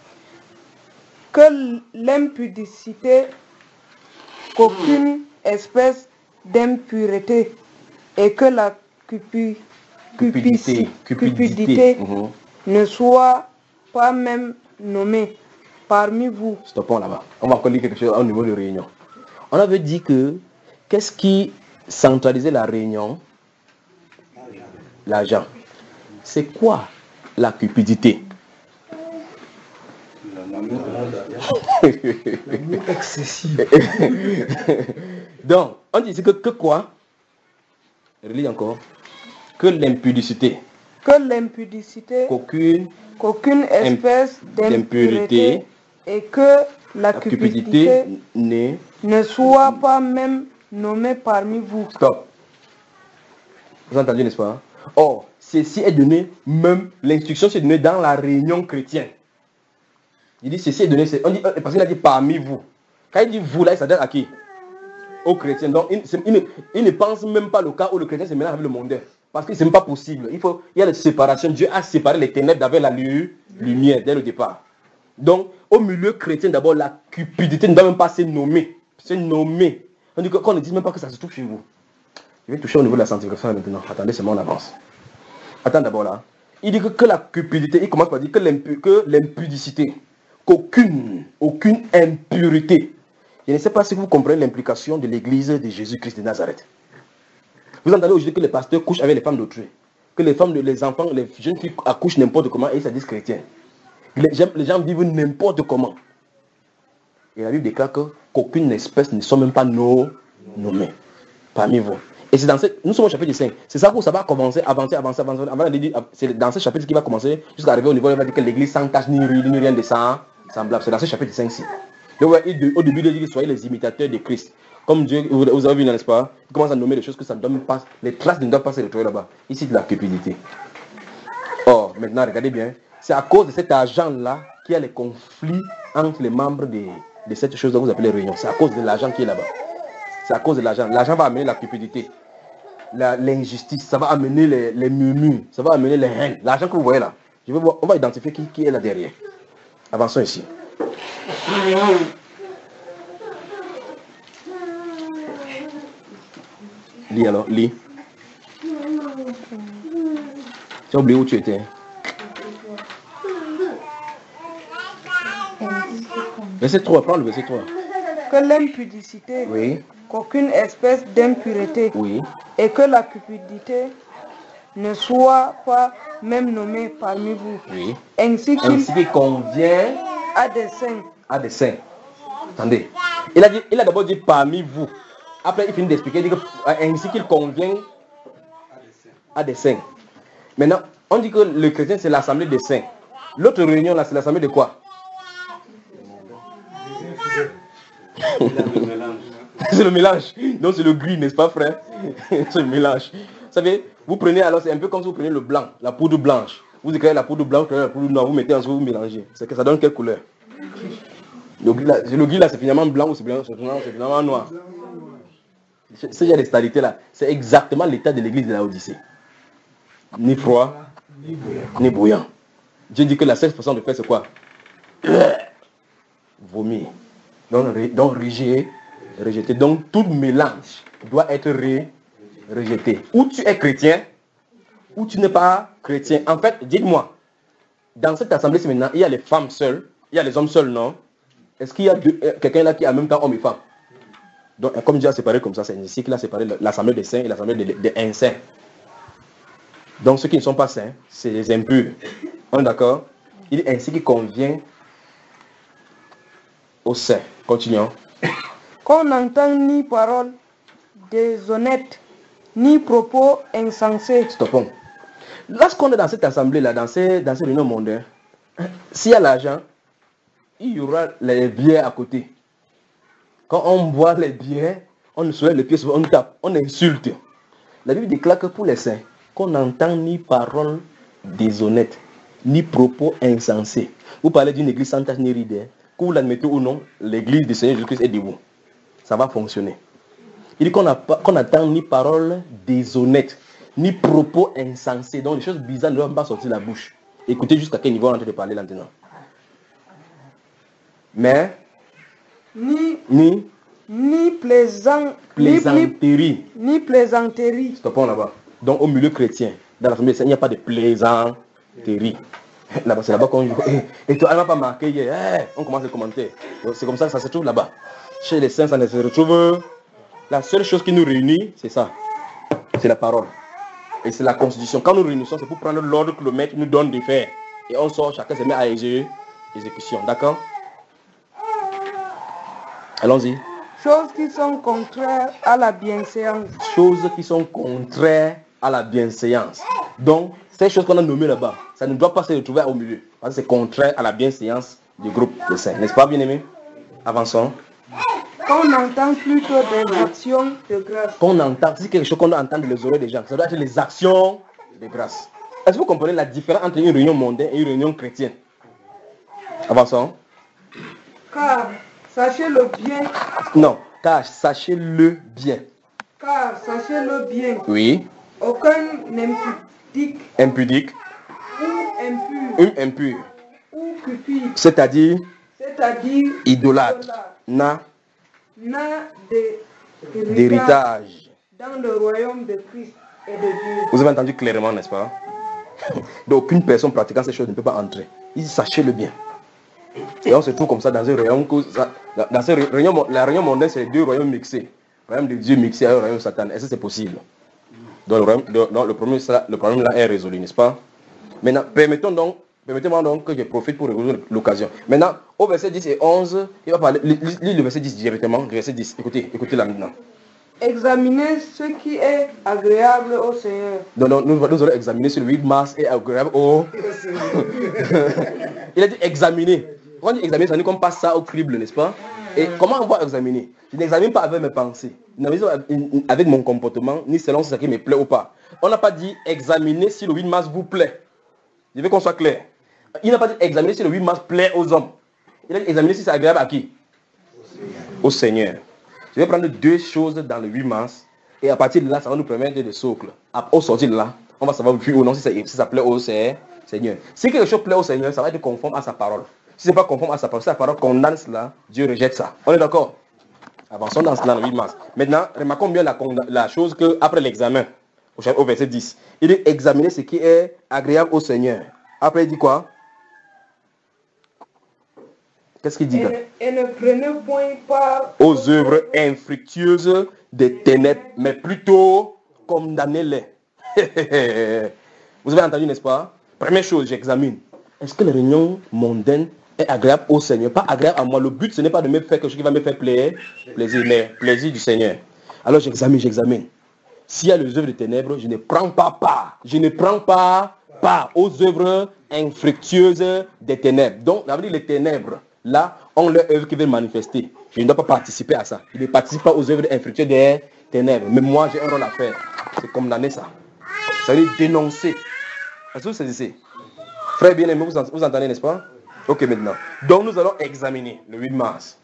Que l'impudicité, qu'aucune espèce d'impureté et que la cupi, cupidité, cupidité uh-huh. ne soit pas même nommée parmi vous. Stoppons là-bas. On va encore lire quelque chose au niveau de réunion. On avait dit que qu'est-ce qui centralisait la réunion? L'argent. C'est quoi la cupidité? Excessif. Donc, on dit que, que quoi? Relis encore. Que l'impudicité. Que l'impudicité. Qu'aucune, qu'aucune espèce d'impurité et que la, la cupidité, cupidité ne, ne soit pas même nommée parmi vous. Stop. Vous entendez, n'est-ce pas? Or, ceci est donné, même l'instruction c'est donnée dans la réunion chrétienne. Il dit ceci est donné, c'est, on dit, parce qu'il a dit parmi vous. Quand il dit vous là, il s'adresse à qui? Aux chrétiens. Donc il, il, ne, il ne pense même pas le cas où le chrétien se mélange avec le mondain. Parce que ce n'est pas possible. Il, faut, il y a la séparation. Dieu a séparé les ténèbres d'avec la lumière dès le départ. Donc au milieu chrétien, d'abord la cupidité ne doit même pas se nommer. Se nommer. On dit qu'on ne dit même pas que ça se trouve chez vous. Je vais toucher au niveau de la sanctification maintenant. Attendez, c'est bon, on avance. Attends d'abord là. Il dit que, que la cupidité, il commence par dire que, l'impu, que l'impudicité, qu'aucune aucune impureté. Je ne sais pas si vous comprenez l'implication de l'église de Jésus-Christ de Nazareth. Vous entendez aujourd'hui que les pasteurs couchent avec les femmes d'autrui. Que les femmes, les enfants, les jeunes filles accouchent n'importe comment et ils se disent chrétiens. Les gens, les gens vivent n'importe comment. Et la Bible déclare que, qu'aucune espèce ne sont même pas nos, nommées parmi vous. Et c'est dans ce, nous sommes au chapitre cinq. C'est ça où ça va commencer, avancer, avancer, avancer. Avant de dire, c'est dans ce chapitre qui va commencer jusqu'à arriver au niveau où il va dire que l'église sans tache ni ruine, ni rien de ça semblable. C'est dans ce chapitre cinq ci. Donc, au début, il dit que soyez les imitateurs de Christ. Comme Dieu, vous, vous avez vu, n'est-ce pas? Il commence à nommer les choses que ça ne donne pas, les traces ne doivent pas se retrouver là-bas. Ici, de la cupidité. Or, maintenant, regardez bien, c'est à cause de cet argent-là qu'il y a les conflits entre les membres de, de cette chose que vous appelez réunion. C'est à cause de l'argent qui est là-bas. C'est à cause de l'argent. L'argent va amener la cupidité, l'injustice, ça va amener les, les murmures, ça va amener les haines. L'argent que vous voyez là, je vais voir, on va identifier qui, qui est là derrière. Avançons ici. Lis alors, lis. Tu as oublié où tu étais. Verset trois, prends le verset trois. Que l'impudicité, Oui. qu'aucune espèce d'impureté, Oui. et que la cupidité ne soit pas même nommée parmi vous. Oui. Ainsi qu'il Ainsi qu'il convient a des saints. à des saints. Attendez. Il a, dit, il a d'abord dit parmi vous. Après, il finit d'expliquer. Il dit que, ainsi qu'il convient à des saints. Maintenant, on dit que le chrétien, c'est l'assemblée des saints. L'autre réunion, là, c'est l'assemblée de quoi? C'est le mélange. Donc, c'est le gris, n'est-ce pas, frère? C'est le mélange. Vous savez, vous prenez alors, c'est un peu comme si vous prenez le blanc, la poudre blanche. Vous écrivez la poudre blanche, la poudre noire, vous mettez ensemble, vous mélangez. C'est que ça donne quelle couleur? Le gris, là, le gris, là c'est finalement blanc ou c'est finalement noir. Ce genre de stabilité là, c'est exactement l'état de l'église de la Odyssée. Ni froid, ni bouillant. ni bouillant. Dieu dit que la seule façon de faire c'est quoi? Vomir. Donc, donc rejeter, rejeter. Donc tout mélange doit être ré, rejeté. Ou tu es chrétien, ou tu n'es pas chrétien. En fait, dites-moi, dans cette assemblée, c'est maintenant, il y a les femmes seules, il y a les hommes seuls, non? Est-ce qu'il y a quelqu'un là qui est en même temps homme et femme? Donc, comme Dieu a séparé comme ça, c'est ici qu'il a séparé l'assemblée des saints et l'assemblée des, des insaints. Donc, ceux qui ne sont pas saints, c'est les impurs. On est d'accord? Il est ainsi qu'il convient aux saints. Continuons. Qu'on n'entend ni paroles déshonnêtes, ni propos insensés. Stoppons. Lorsqu'on est dans cette assemblée-là, dans ces, dans ces réunions mondaines, s'il y a l'argent, il y aura les biens à côté. Quand on boit les biens, on soulève les pieds, on tape, on insulte. La Bible déclare que pour les saints, qu'on n'entend ni paroles déshonnêtes, ni propos insensés. Vous parlez d'une église sans tache ni ride, que vous l'admettez ou non, l'église du Seigneur Jésus-Christ est debout. Ça va fonctionner. Il dit qu'on n'attend ni paroles déshonnêtes, ni propos insensés. Donc les choses bizarres ne doivent pas sortir de la bouche. Écoutez jusqu'à quel niveau on est en train de parler maintenant. Mais Ni, ni, ni plaisant, plaisanterie. Ni, ni plaisanterie. Stoppons là-bas. Donc au milieu chrétien, dans la famille, il n'y a pas de plaisanterie. Là-bas, c'est là-bas qu'on joue. Et toi, elle n'a pas marqué hier. Hey, on commence à commenter. C'est comme ça que ça se trouve là-bas. Chez les saints, ça ne se retrouve. La seule chose qui nous réunit, c'est ça. C'est la parole. Et c'est la constitution. Quand nous réunissons, c'est pour prendre l'ordre que le maître nous donne de faire. Et on sort, chacun se met à exécution. D'accord? Allons-y. Choses qui sont contraires à la bienséance. Choses qui sont contraires à la bienséance. Donc, ces choses qu'on a nommées là-bas, ça ne doit pas se retrouver au milieu. Parce que c'est contraire à la bienséance du groupe de saints. N'est-ce pas, bien-aimé? Avançons. Qu'on entend plutôt des actions de grâce. Qu'on entend, c'est quelque chose qu'on doit entendre les oreilles des gens. Ça doit être les actions de grâce. Est-ce que vous comprenez la différence entre une réunion mondaine et une réunion chrétienne? Avançons. Car sachez-le bien. Non, car sachez-le bien. Car sachez-le bien. Oui. Aucun impudique. Impudique. Ou impur. Une impure. Ou cupide. C'est-à-dire. C'est-à-dire. Idolâtre. Na. N'a d'héritage dans le royaume de Christ et de Dieu. Vous avez entendu clairement, n'est-ce pas? Donc aucune personne pratiquant ces choses ne peut pas entrer. Il sachez-le bien. Et on se trouve comme ça dans un royaume. Dans ces réunions, la réunion mondaine, c'est deux royaumes mixés. Le royaume de Dieu mixé avec le royaume de Satan. Est-ce que c'est possible? Donc le, royaume, donc, le, problème, le problème là est résolu, n'est-ce pas? Maintenant, permettons donc, permettez-moi donc que je profite pour résoudre l'occasion. Maintenant, au verset dix et onze, il va parler, lis le verset dix directement, le verset dix. Écoutez, écoutez là maintenant. Examinez ce qui est agréable au Seigneur. Donc, donc nous, nous allons examiner ce huit mars est agréable au Il a dit examiner. Quand on dit examiner, ça ne dit qu'on passe ça au crible, n'est-ce pas? Et comment on va examiner? Je n'examine pas avec mes pensées, avec mon comportement, ni selon ce qui me plaît ou pas. On n'a pas dit examiner si le huit mars vous plaît. Je veux qu'on soit clair. Il n'a pas dit examiner si le huit mars plaît aux hommes. Il a dit examiner si c'est agréable à qui? Au Seigneur. Je vais prendre deux choses dans le huit mars. Et à partir de là, ça va nous permettre de socle. Au sortir de là, on va savoir oui ou non si ça, si ça plaît au Seigneur. Si quelque chose plaît au Seigneur, ça va être conforme à sa parole. Si ce n'est pas conforme à sa parole, si sa parole condamne cela, Dieu rejette ça. On est d'accord? Avançons dans cela le huit mars. Maintenant, remarquons bien la, la chose qu'après l'examen, au, au verset dix, il dit examiner ce qui est agréable au Seigneur. Après, il dit quoi? Qu'est-ce qu'il dit? Et, et ne prenez point part aux œuvres infructueuses des ténèbres, mais plutôt condamnez-les. Vous avez entendu, n'est-ce pas? Première chose, j'examine. Est-ce que les réunions mondaines est agréable au Seigneur? Pas agréable à moi. Le but, ce n'est pas de me faire quelque chose qui va me faire plaisir, plaisir, mais plaisir du Seigneur. Alors j'examine, j'examine. S'il y a les œuvres des ténèbres, je ne prends pas part. Je ne prends pas part aux œuvres infructueuses des ténèbres. Donc, on veut dire les ténèbres. Là, on leur œuvre qui veut manifester. Je ne dois pas participer à ça. Je ne participe pas aux œuvres infructueuses des ténèbres. Mais moi, j'ai un rôle à faire. C'est condamner ça. Ça veut dire dénoncer. Est-ce que vous saisissez? Frère bien-aimé, vous, vous entendez, n'est-ce pas? Ok, maintenant. Donc, nous allons examiner le huit mars.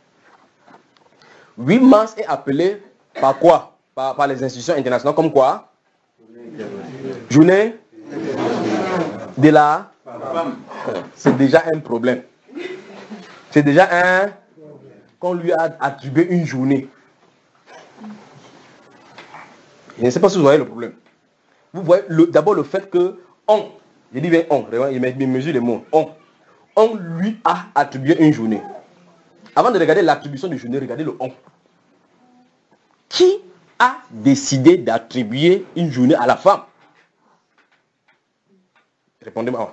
huit mars est appelé par quoi? Par, par les institutions internationales comme quoi? Journée de la femme. C'est déjà un problème. C'est déjà un... qu'on lui a attribué une journée. Je ne sais pas si vous voyez le problème. Vous voyez d'abord le fait que on, je dis bien on, il mesure les mots, on, on lui a attribué une journée. Avant de regarder l'attribution de journée, regardez le on. Qui a décidé d'attribuer une journée à la femme? Répondez-moi.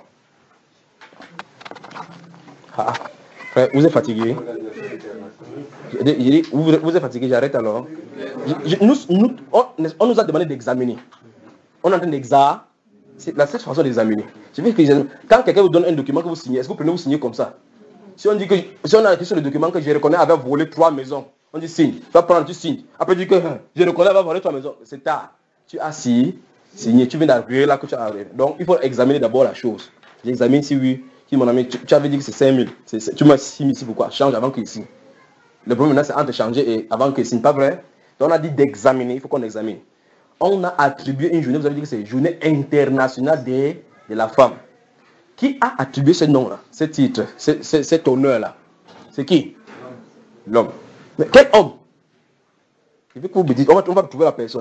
Ah, frère, vous êtes fatigué? Je dis, vous, vous êtes fatigué, j'arrête alors. Je, je, nous, nous, on, on nous a demandé d'examiner. On est en train d'examiner. C'est la seule façon d'examiner. Je veux que quand quelqu'un vous donne un document que vous signez, est-ce que vous prenez vous signer comme ça? Si on dit que si on a écrit sur le document que je reconnais avoir volé trois maisons, on dit signe. Tu vas prendre, tu signes. Après tu dis que je reconnais avoir volé trois maisons. C'est tard. Tu as signé, signé. Tu viens d'arriver là que tu as arrivé. Donc il faut examiner d'abord la chose. J'examine si oui. Si mon ami, tu, tu avais dit que c'est cinq mille. C'est, c'est, tu m'as six mille, c'est pourquoi? Change avant qu'il signe. Le problème maintenant c'est entre changer et avant qu'il signe. Pas vrai? Donc on a dit d'examiner. Il faut qu'on examine. On a attribué une journée, vous avez dit que c'est journée internationale de, de la femme. Qui a attribué ce nom-là, ce titre, ce, ce, cet honneur-là? C'est qui? L'homme. Mais quel homme? Je veux que vous me dites, on va, on va trouver la personne.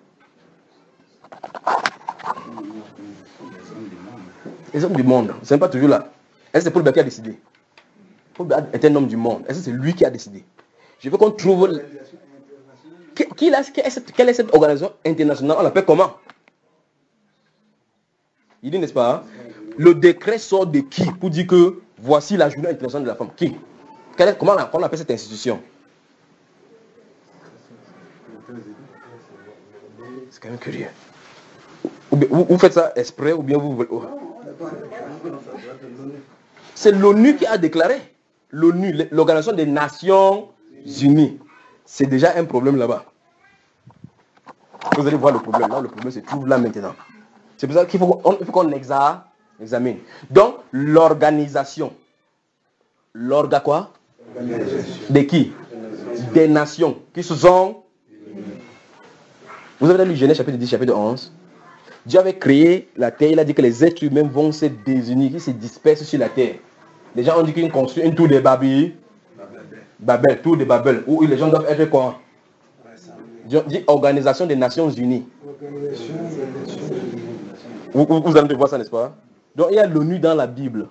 Les hommes du monde, ce n'est pas toujours là. Est-ce que c'est Paul Biya qui a décidé? Paul Biya est un homme du monde. Est-ce que c'est lui qui a décidé? Je veux qu'on trouve... Qui, qui là, quelle, est cette, quelle est cette organisation internationale? On l'appelle comment? Il dit, n'est-ce pas? Hein? Le décret sort de qui pour dire que voici la journée internationale de la femme? Qui? Quelle est, comment on appelle cette institution? C'est quand même curieux. Vous, vous faites ça exprès ou bien vous... Oh. C'est l'ONU qui a déclaré. L'ONU, l'Organisation des Nations Unies. C'est déjà un problème là-bas. Vous allez voir le problème. Là, le problème se trouve là maintenant. C'est pour ça qu'il faut qu'on, faut qu'on exa, examine. Donc, l'organisation. L'orga quoi? De qui? Des nations qui se sont... Vous avez lu Genèse chapitre dix, chapitre onze. Dieu avait créé la terre. Il a dit que les êtres humains vont se désunir, qui se dispersent sur la terre. Les gens ont dit qu'ils construisent une tour de Babel. Babel, tour de Babel, où les gens doivent être quoi? Dieu dit Organisation des Nations Unies. Vous, vous, vous allez voir ça, n'est-ce pas? Donc il y a l'ONU dans la Bible.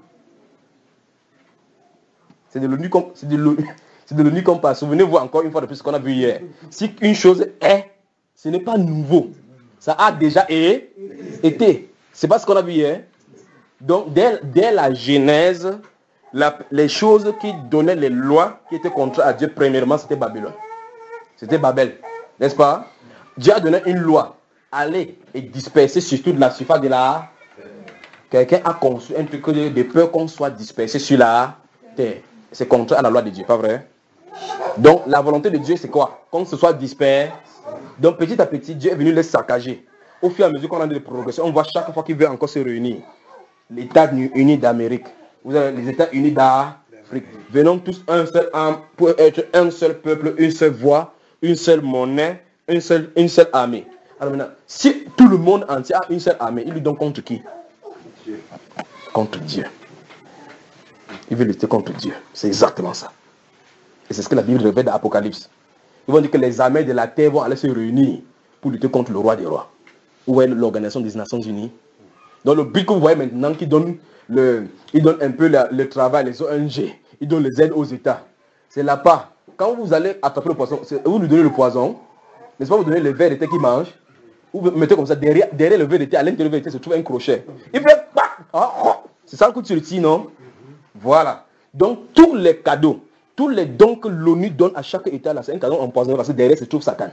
C'est de l'ONU comme c'est de l'ONU, c'est de l'ONU comme pas. Souvenez-vous encore une fois de plus ce qu'on a vu hier. Si une chose est, ce n'est pas nouveau. Ça a déjà été. C'est pas ce qu'on a vu hier. Donc dès, dès la Genèse, La, les choses qui donnaient les lois qui étaient contraires à Dieu, premièrement, c'était Babylone. C'était Babel. N'est-ce pas? Dieu a donné une loi. Aller et disperser sur toute la surface de la... Quelqu'un a construit un truc de peur qu'on soit dispersé sur la terre. C'est contraire à la loi de Dieu, pas vrai? Donc la volonté de Dieu c'est quoi? Qu'on se soit dispersé. Donc petit à petit, Dieu est venu les saccager. Au fur et à mesure qu'on a des progressions, on voit chaque fois qu'il veut encore se réunir. Les États-Unis d'Amérique, vous avez les États-Unis d'Afrique. Venons tous un seul âme pour être un seul peuple, une seule voix, une seule monnaie, une seule, une seule armée. Alors maintenant, si tout le monde entier a une seule armée, il lui donne contre qui? Dieu. Contre Dieu. Il veut lutter contre Dieu. C'est exactement ça. Et c'est ce que la Bible révèle dans l'Apocalypse. Ils vont dire que les armées de la terre vont aller se réunir pour lutter contre le roi des rois. Où est l'Organisation des Nations Unies? Donc le but que vous voyez maintenant qui donne, le, il donne un peu la, le travail, les O N G, il donne les aides aux États. C'est là-bas. Quand vous allez attraper le poisson, vous lui donnez le poison, n'est-ce pas, vous donnez le verre de thé qu'il mange, vous mettez comme ça, derrière, derrière le verre de thé, à l'intérieur du verre de thé se trouve un crochet. Il fait ah, c'est ça le coup de tir, non? Voilà. Donc tous les cadeaux, tous les dons que l'ONU donne à chaque État, là, c'est un cadeau empoisonné parce que derrière se trouve Satan.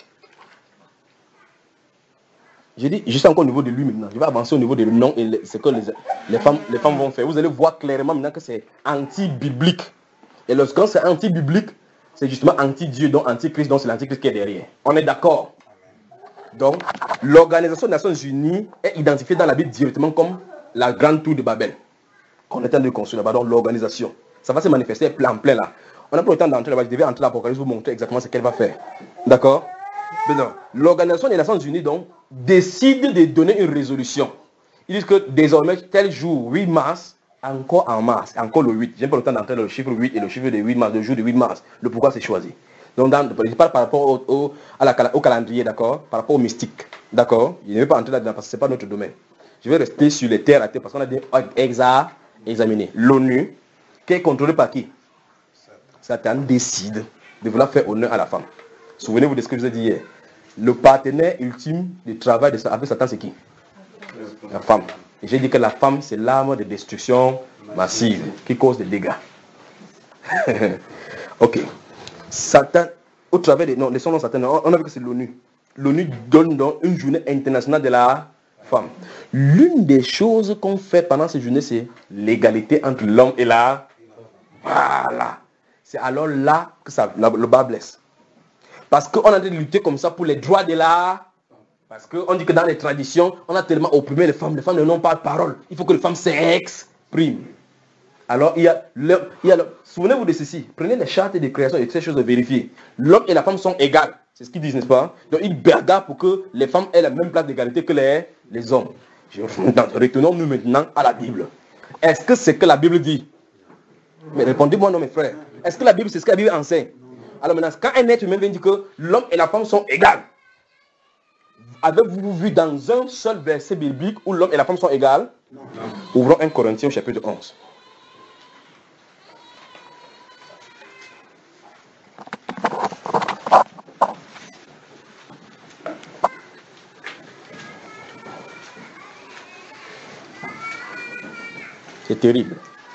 J'ai dit, je suis encore au niveau de lui maintenant. Je vais avancer au niveau de nom et ce que les, les, femmes, les femmes vont faire. Vous allez voir clairement maintenant que c'est anti-biblique. Et lorsque c'est anti-biblique, c'est justement anti-Dieu, donc anti-Christ, donc c'est l'anti-Christ qui est derrière. On est d'accord? Donc, l'Organisation des Nations Unies est identifiée dans la Bible directement comme la grande tour de Babel. On est en train de construire là-bas, donc l'organisation. Ça va se manifester plein plein là. On n'a pas le temps d'entrer là-bas. Je devais entrer dans l'Apocalypse pour vous montrer exactement ce qu'elle va faire. D'accord? L'Organisation des Nations Unies donc décide de donner une résolution. Ils disent que désormais, tel jour, huit mars, encore en mars, encore le huit. Je n'ai pas le temps d'entrer dans le chiffre huit et le chiffre de huit mars, le jour de huit mars. Le pourquoi c'est choisi. Donc, dans, je parle par rapport au, au, à la, au calendrier, d'accord? Par rapport au mystique, d'accord? Je ne vais pas entrer là-dedans parce que ce n'est pas notre domaine. Je vais rester sur les terres à terre parce qu'on a des exa, examiné. L'ONU, qui est contrôlée par qui? Satan décide de vouloir faire honneur à la femme. Souvenez-vous de ce que je vous ai dit hier. Le partenaire ultime du travail de, avec Satan, c'est qui? La femme. Et j'ai dit que la femme, c'est l'arme de destruction massive qui cause des dégâts. Ok. Satan, au travers de... Non, laissons nom Satan, on a vu que c'est l'ONU. L'ONU donne donc une journée internationale de la femme. L'une des choses qu'on fait pendant cette journée, c'est l'égalité entre l'homme et la... Voilà. C'est alors là que ça, le bas blesse. Parce qu'on a de lutter comme ça pour les droits de la... Parce qu'on dit que dans les traditions, on a tellement opprimé les femmes. Les femmes n'ont pas de parole. Il faut que les femmes s'expriment. Alors, il y a... Le, il y a le, souvenez-vous de ceci. Prenez les chartes de création et ces choses à vérifier. L'homme et la femme sont égales. C'est ce qu'ils disent, n'est-ce pas? Donc, ils bardent pour que les femmes aient la même place d'égalité que les, les hommes. Retenons-nous maintenant à la Bible. Est-ce que c'est ce que la Bible dit? Mais répondez-moi non, mes frères. Est-ce que la Bible, c'est ce que la Bible enseigne? Alors maintenant, quand un être humain vient dire que l'homme et la femme sont égales, avez-vous vu dans un seul verset biblique où l'homme et la femme sont égales? Non. Ouvrons un Corinthiens chapitre onze. C'est terrible.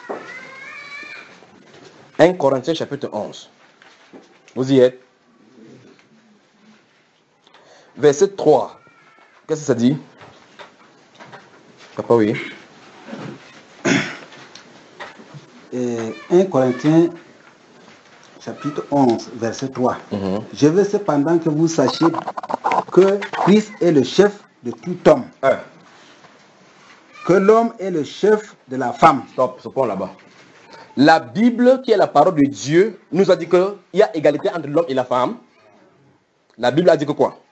un Corinthiens chapitre onze. Vous y êtes? Verset trois. Qu'est-ce que ça dit? Papa, oui. Et un Corinthiens chapitre onze, verset trois. Mm-hmm. Je veux cependant que vous sachiez que Christ est le chef de tout homme. Un. Que l'homme est le chef de la femme. Stop, ce point là-bas. La Bible, qui est la parole de Dieu, nous a dit qu'il y a égalité entre l'homme et la femme. La Bible a dit que quoi?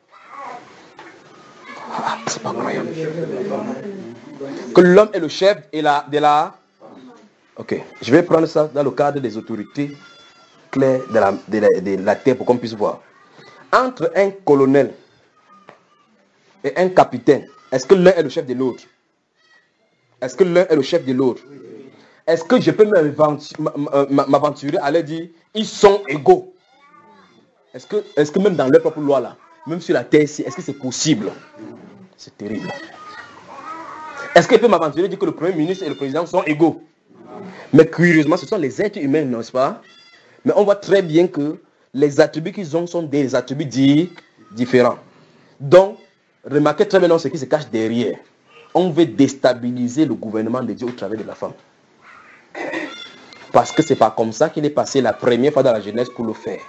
Ah, c'est pas croyable. Que l'homme est le chef et la, de la... Ok, je vais prendre ça dans le cadre des autorités claires de la, de la, de la terre pour qu'on puisse voir. Entre un colonel et un capitaine, est-ce que l'un est le chef de l'autre? Est-ce que l'un est le chef de l'autre? Est-ce que je peux m'aventurer à leur dire, ils sont égaux? Est-ce que, est-ce que même dans leur propre loi là, même sur la terre ici, est-ce que c'est possible? C'est terrible. Est-ce que je peux m'aventurer à dire que le Premier ministre et le président sont égaux? Mais curieusement, ce sont les êtres humains, n'est-ce pas? Mais on voit très bien que les attributs qu'ils ont sont des attributs dits différents. Donc, remarquez très bien ce qui se cache derrière. On veut déstabiliser le gouvernement de Dieu au travers de la femme. Parce que c'est pas comme ça qu'il est passé la première fois dans la Genèse pour le faire.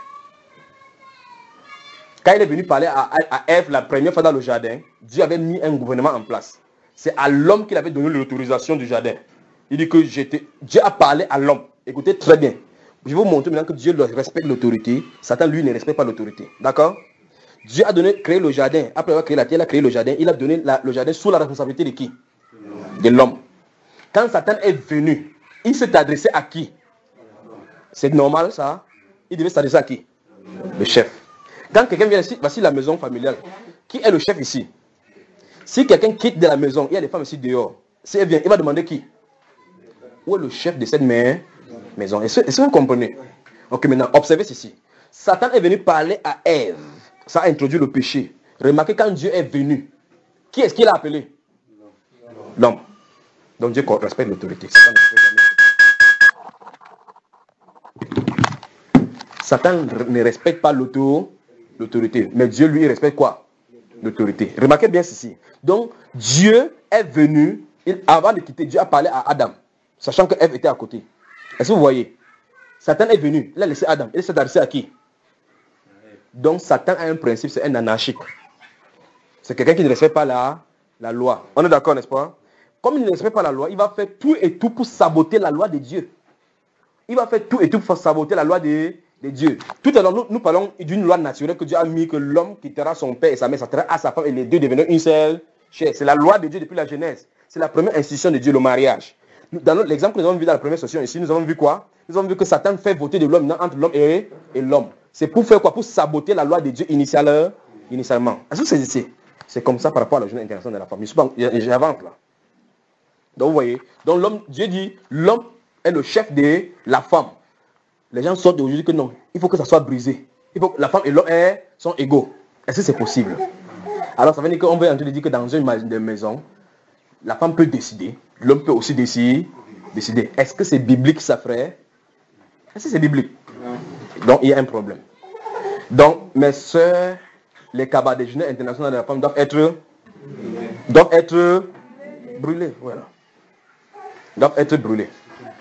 Quand il est venu parler à, à, à Ève la première fois dans le jardin, Dieu avait mis un gouvernement en place. C'est à l'homme qu'il avait donné l'autorisation du jardin. Il dit que j'étais... Dieu a parlé à l'homme. Écoutez très bien. Je vais vous montrer maintenant que Dieu respecte l'autorité. Satan, lui, ne respecte pas l'autorité. D'accord? Dieu a donné, créé le jardin. Après avoir créé la terre, il a créé le jardin. Il a donné la, le jardin sous la responsabilité de qui? De l'homme. Quand Satan est venu, il s'est adressé à qui? C'est normal ça? Il devait s'adresser à qui? Le chef. Quand quelqu'un vient ici, voici la maison familiale. Qui est le chef ici? Si quelqu'un quitte de la maison, il y a des femmes ici dehors. Si elle vient, il va demander qui? Où est le chef de cette maison? Est-ce que vous comprenez? Ok, maintenant, observez ceci. Satan est venu parler à Ève. Ça a introduit le péché. Remarquez, quand Dieu est venu, qui est-ce qu'il a appelé? L'homme. Donc Dieu respecte l'autorité. Satan ne respecte pas l'autorité. Mais Dieu, lui, respecte quoi? L'autorité. Remarquez bien ceci. Donc, Dieu est venu, il, avant de quitter, Dieu a parlé à Adam, sachant que Ève était à côté. Est-ce que vous voyez? Satan est venu, il a laissé Adam. Il s'est adressé à qui? Donc, Satan a un principe, c'est un anarchique. C'est quelqu'un qui ne respecte pas la, la loi. On est d'accord, n'est-ce pas? Comme il ne respecte pas la loi, il va faire tout et tout pour saboter la loi de Dieu. Il va faire tout et tout pour saboter la loi de, de Dieu. Tout à l'heure, nous, nous parlons d'une loi naturelle que Dieu a mis, que l'homme quittera son père et sa mère, s'attachera à sa femme et les deux deviendront une seule chair. C'est la loi de Dieu depuis la Genèse. C'est la première institution de Dieu, le mariage. Dans l'exemple que nous avons vu dans la première session ici, nous avons vu quoi? Nous avons vu que Satan fait voter de l'homme entre l'homme et, et l'homme. C'est pour faire quoi? Pour saboter la loi de Dieu initiale, initialement. Est-ce que c'est ici? C'est comme ça par rapport à la journée internationale de la femme. J'avance là. Donc vous voyez, donc l'homme, Dieu dit, l'homme est le chef de la femme. Les gens sortent aujourd'hui que non, il faut que ça soit brisé. Il faut que la femme et l'homme sont égaux. Est-ce que c'est possible? Alors ça veut dire qu'on veut en train de dire que dans une maison, la femme peut décider, l'homme peut aussi décider. décider. Est-ce que c'est biblique ça, frère? Est-ce que c'est biblique? Donc il y a un problème. Donc mes soeurs, les cabas des journées internationales de la femme doivent être doivent être brûlés. Voilà. Doivent être brûlés.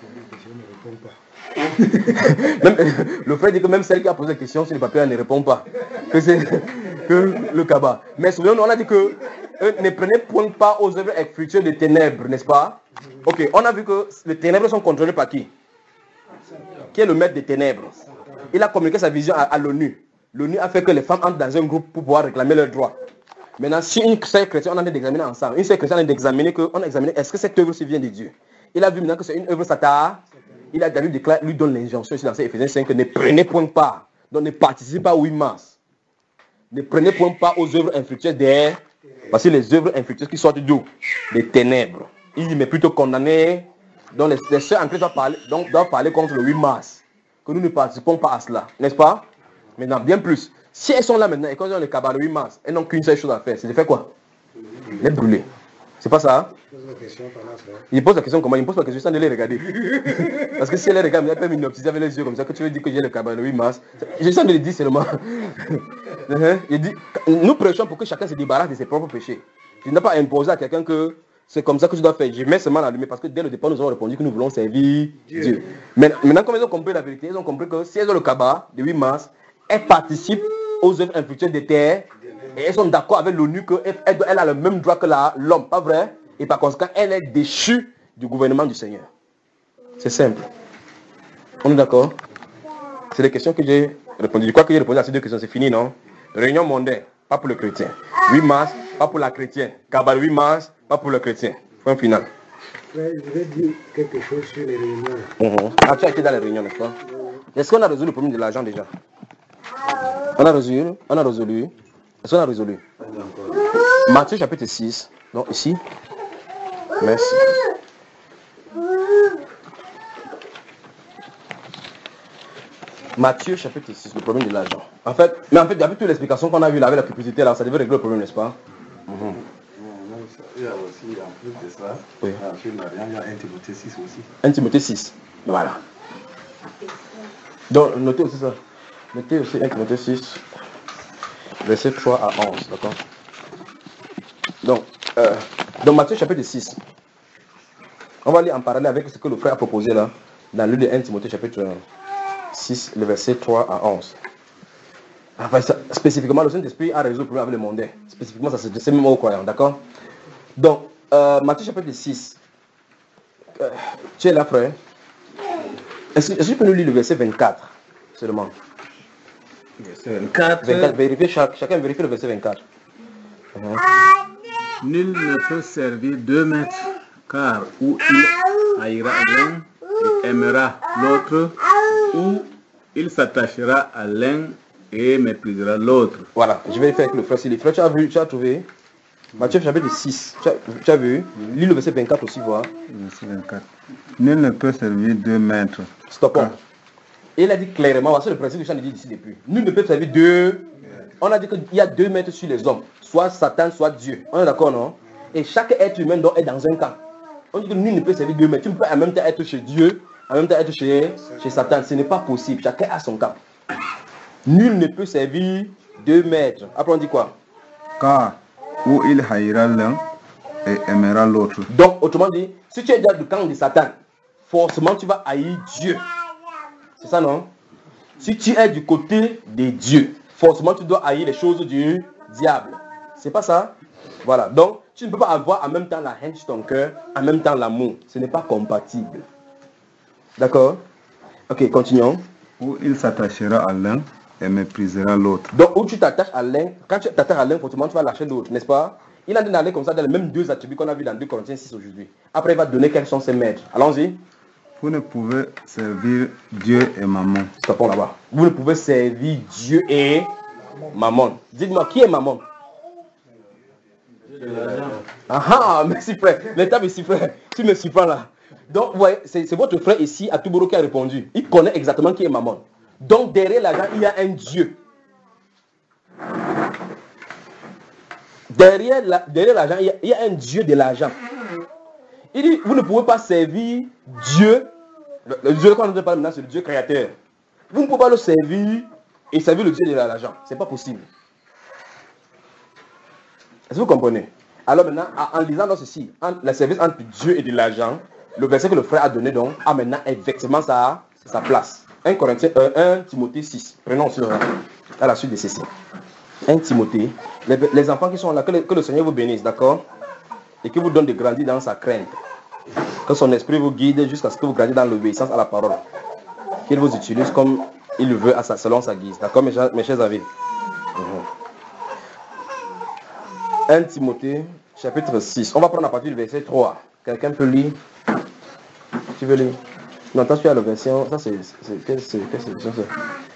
Même, le frère dit que même celle qui a posé la question sur le papier, elle ne répond pas. Que c'est que le cabas. Mais souvenez-nous, on a dit que euh, ne prenez point pas aux œuvres fructueuses des ténèbres, n'est-ce pas? Ok, on a vu que les ténèbres sont contrôlées par qui? Qui est le maître des ténèbres? Il a communiqué sa vision à, à l'ONU. L'ONU a fait que les femmes entrent dans un groupe pour pouvoir réclamer leurs droits. Maintenant, si une sœur chrétienne, on a d'examiner ensemble. Une sœur chrétienne, on a d'examiner que, on a examiné, est-ce que cette œuvre vient de Dieu? Il a vu maintenant que c'est une œuvre satanique. Il a lui déclaré, lui donne l'injonction ici dans Éphésiens cinq que ne prenez point part. Donc ne participez pas au huit mars. Ne prenez point part aux œuvres infructueuses des. Parce que les œuvres infructueuses qui sortent d'où? Des ténèbres. Il dit, mais plutôt condamné. Donc les, les sœurs en Christ doivent parler, donc, doivent parler contre le huit mars. Que nous ne participons pas à cela. N'est-ce pas? Maintenant, bien plus. Si elles sont là maintenant et quand elles ont le cabas le huit mars, elles n'ont qu'une seule chose à faire. C'est de faire quoi? Les brûler. C'est pas ça? Il pose la question comment? Il pose la question sans de les regarder. Parce que si elle les regarde, elle peut m'hypnotiser avec les yeux comme ça, que tu veux dire que j'ai le cabas le huit mars. Je sens de le dire seulement. Il dit, nous prêchons pour que chacun se débarrasse de ses propres péchés. Tu n'as pas imposé à quelqu'un que c'est comme ça que tu dois faire. Je mets seulement la lumière parce que dès le départ, nous avons répondu que nous voulons servir Dieu. Dieu. Mais maintenant, comme ils ont compris la vérité, ils ont compris que si elles ont le cabas le huit mars, elles participent aux œuvres infructueuses des terres. Et elles sont d'accord avec l'ONU qu'elle elle a le même droit que l'homme, pas vrai? Et par conséquent, elle est déchue du gouvernement du Seigneur. C'est simple. On est d'accord? C'est les questions que j'ai répondues. Je crois que j'ai répondu à ces deux questions. C'est fini, non? Réunion mondaine, pas pour le chrétien. huit mars, pas pour la chrétienne. Cabal huit mars, pas pour le chrétien. Point final. Je vais dire quelque chose sur les réunions. Mm-hmm. Ah, tu as été dans les réunions, n'est-ce pas? Est-ce qu'on a résolu le problème de l'argent déjà? On a résolu? On a résolu? Est-ce qu'on a résolu? Matthieu chapitre six. Donc ici. Merci. Matthieu chapitre six, le problème de l'argent. En fait, mais en fait, avec toute l'explication qu'on a vue là, avec la publicité là, ça devait régler le problème, n'est-ce pas? Mm-hmm. Il y a aussi, en plus de ça, oui. Sur l'argent, il y a un Timothée six aussi. un Timothée six. Voilà. Donc, notez aussi ça. Notez aussi un Timothée six. Verset trois à onze, d'accord? Donc, euh, dans Matthieu chapitre six, on va aller en parallèle avec ce que le frère a proposé là. dans le livre de un Timothée chapitre six, le verset trois à onze. Enfin, ça, spécifiquement, le Saint-Esprit a résolu le problème avec le mondain. Spécifiquement, ça c'est même aux croyants, d'accord? Donc, euh, Matthieu chapitre six. Euh, tu es là, frère? Est-ce que tu peux nous lire le verset vingt-quatre seulement? Verset vingt-quatre. vingt-quatre, vérifiez, chaque, chacun vérifie le verset vingt-quatre. Uh-huh. Nul ne peut servir deux maîtres, car ou il haïra l'un et aimera l'autre, ou il s'attachera à l'un et méprisera l'autre. Voilà, je vais faire avec le frère. Si les frères, tu as vu, tu as trouvé Matthieu chapitre six, tu as, tu as vu? Lis le verset vingt-quatre aussi, voir. Verset vingt-quatre. Nul ne peut servir deux maîtres. Stoppons. Et il a dit clairement, voici le principe que j'en ai dit d'ici depuis. Nul ne peut servir deux. On a dit qu'il y a deux maîtres sur les hommes, soit Satan, soit Dieu. On est d'accord, non? Et chaque être humain doit être dans un camp. On dit que nul ne peut servir deux maîtres. Tu ne peux pas en même temps être chez Dieu, en même temps être chez, chez Satan. Ce n'est pas possible. Chacun a son camp. Nul ne peut servir deux maîtres. Après on dit quoi? Car ou il haïra l'un et aimera l'autre. Donc, autrement dit, si tu es dans le camp de Satan, forcément tu vas haïr Dieu. C'est ça, non? Si tu es du côté de Dieu, forcément tu dois haïr les choses du diable. C'est pas ça? Voilà. Donc, tu ne peux pas avoir en même temps la haine sur ton cœur, en même temps l'amour. Ce n'est pas compatible. D'accord? Ok, continuons. Ou il s'attachera à l'un et méprisera l'autre. Donc, où tu t'attaches à l'un, quand tu t'attaches à l'un, forcément tu vas lâcher l'autre, n'est-ce pas? Il a d'aller comme ça dans les mêmes deux attributs qu'on a vu dans deux Corinthiens six aujourd'hui. Après, il va donner quels sont ses maîtres. Allons-y. Vous ne pouvez servir Dieu et Mammon. Stoppons là-bas. Vous ne pouvez servir Dieu et Mammon. Dites-moi, qui est Mammon? Ah ah, merci frère. L'étape ici, frère. Tu me surprends là. Donc, ouais, c'est votre frère ici, à Touboro, qui a répondu. Il connaît exactement qui est Mammon. Donc, derrière l'argent, il y a un Dieu. Derrière l'argent, derrière il, il y a un Dieu de l'argent. Il dit, vous ne pouvez pas servir Dieu. Le, le Dieu qu'on ne parle maintenant, c'est le Dieu créateur. Vous ne pouvez pas le servir et servir le Dieu de l'argent. Ce n'est pas possible. Est-ce que vous comprenez? Alors maintenant, en lisant dans ceci, le service entre Dieu et de l'argent, le verset que le frère a donné donc a maintenant exactement sa, sa place. un Corinthiens, euh, un Timothée six. Prenons sur, à la suite de ceci. un Timothée. Les, les enfants qui sont là, que le, que le Seigneur vous bénisse, d'accord? Et qu'il vous donne de grandir dans sa crainte. Que son esprit vous guide jusqu'à ce que vous grandiez dans l'obéissance à la parole. Qu'il vous utilise comme il le veut à sa, selon sa guise. D'accord, mes, mes chers amis? uh-huh. un Timothée, chapitre six. On va prendre à partir du verset trois. Quelqu'un peut lire? Tu veux lire? Non, toi tu as la version. Ça c'est. Quelle version c'est?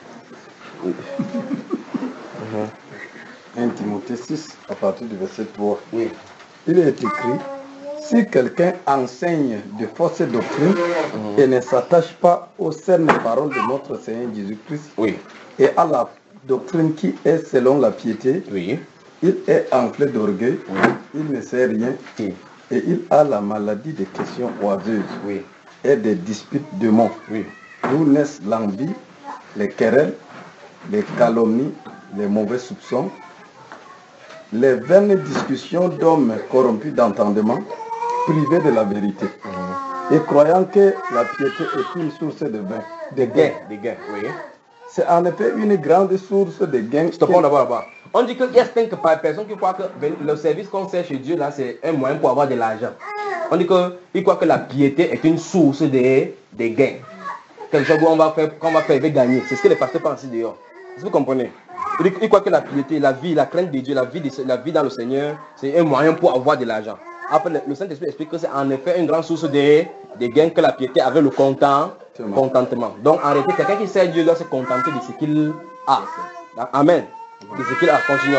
un Timothée six, à partir du verset trois. Oui. Il est écrit, si quelqu'un enseigne de fausses doctrines mm-hmm. et ne s'attache pas aux saines paroles de notre Seigneur Jésus-Christ oui. et à la doctrine qui est selon la piété, oui. il est enflé d'orgueil, oui. il ne sait rien oui. et il a la maladie des questions oiseuses oui. et des disputes de mots. Oui. D'où naissent l'envie, les querelles, les calomnies, les mauvais soupçons, les vaines discussions d'hommes corrompus d'entendement, privés de la vérité, mmh. et croyant que la piété est une source de gain. De gain, de gain, oui. C'est en effet une grande source de gain. Stoppons d'abord là-bas. On dit qu'il y a cinq personnes qui croient que le service qu'on sert chez Dieu, là, c'est un moyen pour avoir de l'argent. On dit qu'ils croient que la piété est une source de, de gain. Quelque chose qu'on va faire, qu'on va faire gagner. C'est ce que les pasteurs pensent dehors. Est-ce que vous comprenez? Il croit que la piété, la vie, la crainte de Dieu, la vie, de, la vie dans le Seigneur, c'est un moyen pour avoir de l'argent. Après, le, le Saint-Esprit explique que c'est en effet une grande source de, de gains que la piété avec le content, contentement. Donc, en réalité, quelqu'un qui sert Dieu doit se contenter de ce qu'il a. Amen. De ce qu'il a. Continuons.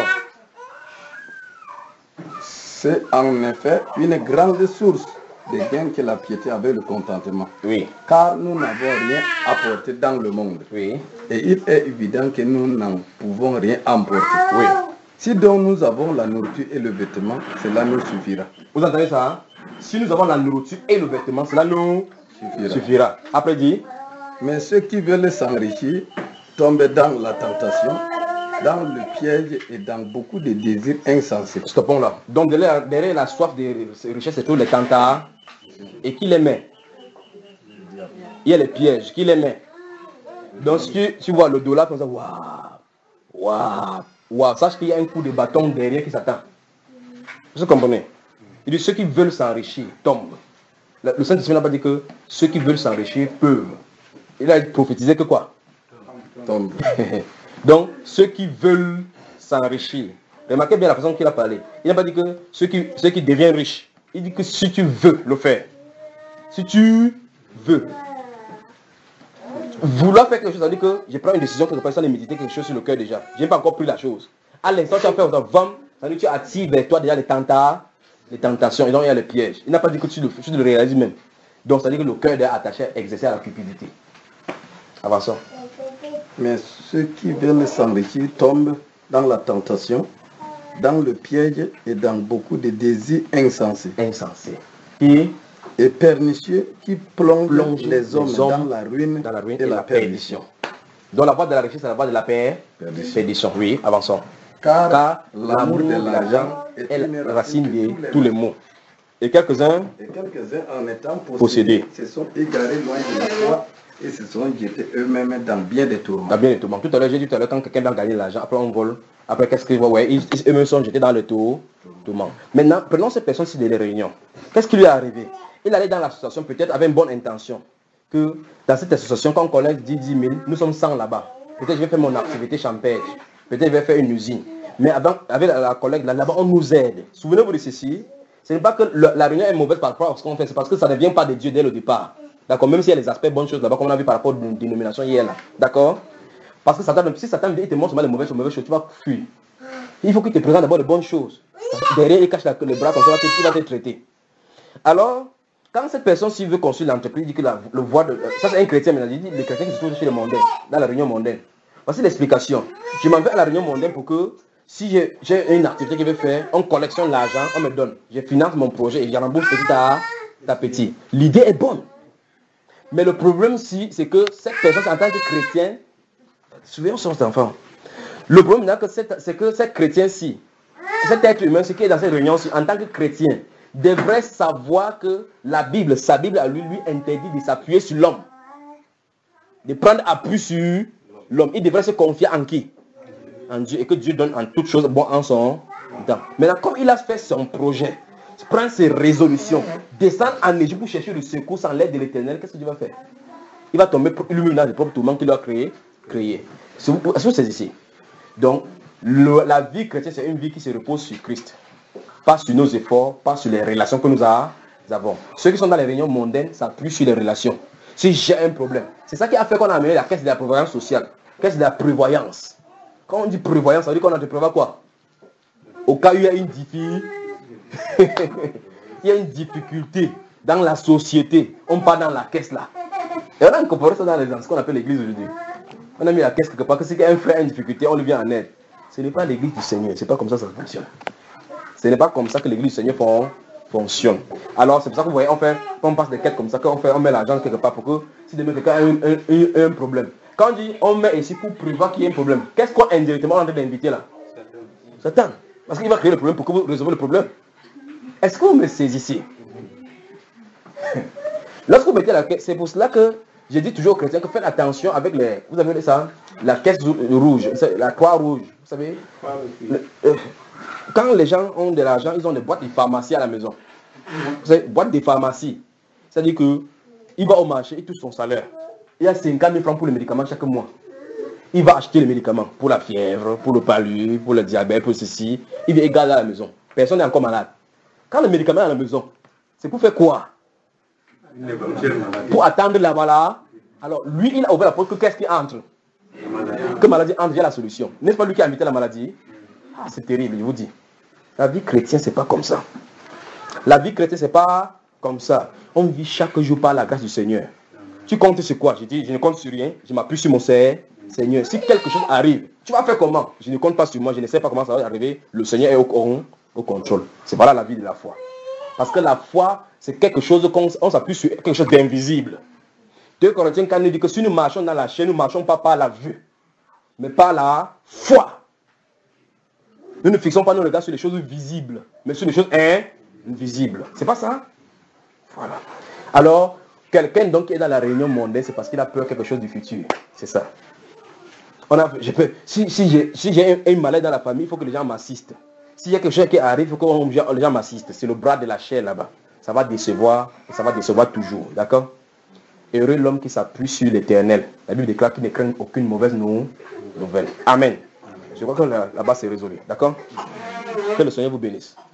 C'est en effet une grande source de gains que la piété avec le contentement. Oui. Car nous n'avons rien apporté dans le monde. Oui. Et il est évident que nous n'en pouvons rien emporter. Oui. Si donc nous avons la nourriture et le vêtement, cela nous suffira. Vous entendez ça? Hein? Si nous avons la nourriture et le vêtement, cela nous suffira. suffira. Après dit. Mais ceux qui veulent s'enrichir tombent dans la tentation, dans le piège et dans beaucoup de désirs insensés. Stoppons là. Donc derrière, derrière la soif des richesses, c'est tous les tentats. Et qui les met? Il y a les pièges qui les met. Donc si tu, tu vois le dollar comme ça, waouh, waouh, waouh, sache qu'il y a un coup de bâton derrière qui s'attend. Vous comprenez? Il dit ceux qui veulent s'enrichir tombent. Le, le Saint-Esprit n'a pas dit que ceux qui veulent s'enrichir peuvent. Il a prophétisé que quoi? Tombent. Donc ceux qui veulent s'enrichir. Remarquez bien la façon qu'il a parlé. Il n'a pas dit que ceux qui, ceux qui deviennent riches. Il dit que si tu veux le faire. Si tu veux. Vouloir faire quelque chose, ça veut dire que je prends une décision quelque part sans méditer quelque chose sur le cœur déjà. Je n'ai pas encore pris la chose. À l'instant, tu as fait autant vendre, ça veut dire que tu attires vers toi déjà les tentations, les tentations, et donc il y a les pièges. Il n'a pas dit que tu le, tu le réalises même. Donc ça veut dire que le cœur est attaché, exercé à la cupidité. Avançons. Mais ceux qui veulent s'enrichir tombent dans la tentation, dans le piège et dans beaucoup de désirs insensés. Insensés. Et et pernicieux qui plonge, plonge les hommes, les hommes dans la ruine, dans la ruine et, et la, la perdition. perdition. Donc la voie de la richesse, c'est la voie de la paix, perdition. perdition. Oui, avançons. Car, Car l'amour de l'argent est, est une la racine de tous les, tous les maux. Et quelques-uns, et quelques-uns en étant possédés, possédés, se sont égarés loin de la foi et se sont jetés eux-mêmes dans bien des tourments. Dans bien des tourments. Tout à l'heure, j'ai dit tout à l'heure, quand quelqu'un va gagner l'argent, après on vole, après qu'est-ce qu'ils voient, ouais, ils, ils eux-mêmes sont jetés dans le tour, tourment. Maintenant, prenons cette personne-ci de les réunions. Qu'est-ce qui lui est arrivé? Il allait dans l'association peut-être avec une bonne intention. Que dans cette association, quand on collecte dix mille, nous sommes cent là-bas. Peut-être je vais faire mon activité champêtre. Peut-être je vais faire une usine. Mais avant, avec la, la collecte là-bas, on nous aide. Souvenez-vous de ceci. Ce n'est pas que le, la réunion est mauvaise par rapport à ce qu'on fait. C'est parce que ça ne vient pas de Dieu dès le départ. D'accord? Même s'il y a les aspects bonnes choses là-bas, comme on a vu par rapport à une dénomination hier là. D'accord? Parce que Satan, si Satan il te montre les mauvaises choses, mauvaises choses, tu vas fuir. Il faut qu'il te présente d'abord de bonnes choses. Derrière, il cache la, le bras comme ça, il va te traiter. Alors, quand cette personne s'il veut construire l'entreprise, il dit que la, le voie de... Ça c'est un chrétien maintenant, il dit les chrétiens qui se trouvent chez les mondains, dans la réunion mondaine. Voici l'explication. Je m'en vais à la réunion mondaine pour que si j'ai, j'ai une activité que je vais faire, on collectionne l'argent, on me donne. Je finance mon projet et j'en rembourse petit à, à petit. L'idée est bonne. Mais le problème si, c'est que cette personne en tant que chrétien, souvenons son enfant. Le problème là, c'est que cette chrétien-ci, cet être humain, ce qui est dans cette réunion-ci, en tant que chrétien, devrait savoir que la Bible, sa Bible à lui, lui interdit de s'appuyer sur l'homme. De prendre appui sur l'homme. Il devrait se confier en qui? En Dieu. Et que Dieu donne en toutes choses bon en son temps. Maintenant, comme il a fait son projet, prend ses résolutions, descend en Égypte pour chercher le secours sans l'aide de l'Éternel, qu'est-ce que Dieu va faire? Il va tomber lui-même dans les propres tourments qu'il a créé. créé. Est-ce que vous saisissez? Donc, le, la vie chrétienne, c'est une vie qui se repose sur Christ. Pas sur nos efforts, pas sur les relations que nous avons. Ceux qui sont dans les réunions mondaines s'appuient sur les relations. Si j'ai un problème, c'est ça qui a fait qu'on a amené la caisse de la prévoyance sociale, caisse de la prévoyance. Quand on dit prévoyance, ça veut dire qu'on a de prévoir quoi? Au cas où il y a une difficulté, il y a une difficulté dans la société, on part dans la caisse là. Et on a incorporé ça dans, les, dans ce qu'on appelle l'église aujourd'hui. On a mis la caisse quelque part, que si un frère a une difficulté, on lui vient en aide. Ce n'est pas l'église du Seigneur, c'est pas comme ça que ça fonctionne. Ce n'est pas comme ça que l'église du Seigneur fonctionne. Alors c'est pour ça que vous voyez, on, fait, on passe des quêtes comme ça, qu'on fait, on met l'argent quelque part pour que si demain quelqu'un a un, un, un, un problème. Quand on dit on met ici pour prévoir qu'il y ait un problème, qu'est-ce qu'on indirectement est en train d'inviter là? Satan. Parce qu'il va créer le problème pour que vous résolvez le problème. Est-ce que vous me saisissez? Lorsque vous mettez la caisse, c'est pour cela que je dis toujours aux chrétiens que faites attention avec les... Vous avez ça? La caisse rouge, la croix rouge, vous savez? Le, euh, quand les gens ont de l'argent, ils ont des boîtes de pharmacie à la maison. Vous savez, boîte de pharmacie. C'est-à-dire qu'il va au marché, il touche son salaire. Il y a cinquante mille francs pour les médicaments chaque mois. Il va acheter les médicaments pour la fièvre, pour le palu, pour le diabète, pour ceci. Il vient égaler à la maison. Personne n'est encore malade. Quand le médicament est à la maison, c'est pour faire quoi? Pour attendre la maladie. Alors lui, il a ouvert la porte que qu'est-ce qui entre? Que maladie entre, il y a la solution. N'est-ce pas lui qui a invité la maladie? Ah, c'est terrible, je vous dis. La vie chrétienne, c'est pas comme ça. La vie chrétienne, c'est pas comme ça. On vit chaque jour par la grâce du Seigneur. Tu comptes sur quoi? Je dis, je ne compte sur rien. Je m'appuie sur mon Seigneur. Si quelque chose arrive, tu vas faire comment? Je ne compte pas sur moi. Je ne sais pas comment ça va arriver. Le Seigneur est au, au contrôle. C'est voilà la vie de la foi. Parce que la foi, c'est quelque chose qu'on on s'appuie sur quelque chose d'invisible. deux Corinthiens quand nous dit que si nous marchons dans la chair, nous ne marchons pas par la vue, mais par la foi. Nous ne fixons pas nos regards sur les choses visibles, mais sur les choses invisibles. C'est pas ça? Voilà. Alors, Quelqu'un donc qui est dans la réunion mondaine, c'est parce qu'il a peur de quelque chose du futur. C'est ça. On a, je peux, si si j'ai si j'ai un, un malade dans la famille, il faut que les gens m'assistent. S'il y a quelque chose qui arrive, il faut que les gens m'assistent. C'est le bras de la chair là-bas. Ça va décevoir et ça va décevoir toujours. D'accord? Heureux l'homme qui s'appuie sur l'Éternel. La Bible déclare qu'il ne craint aucune mauvaise nouvelle. Amen. Je crois que là-bas c'est résolu. D'accord? Que le Seigneur vous bénisse.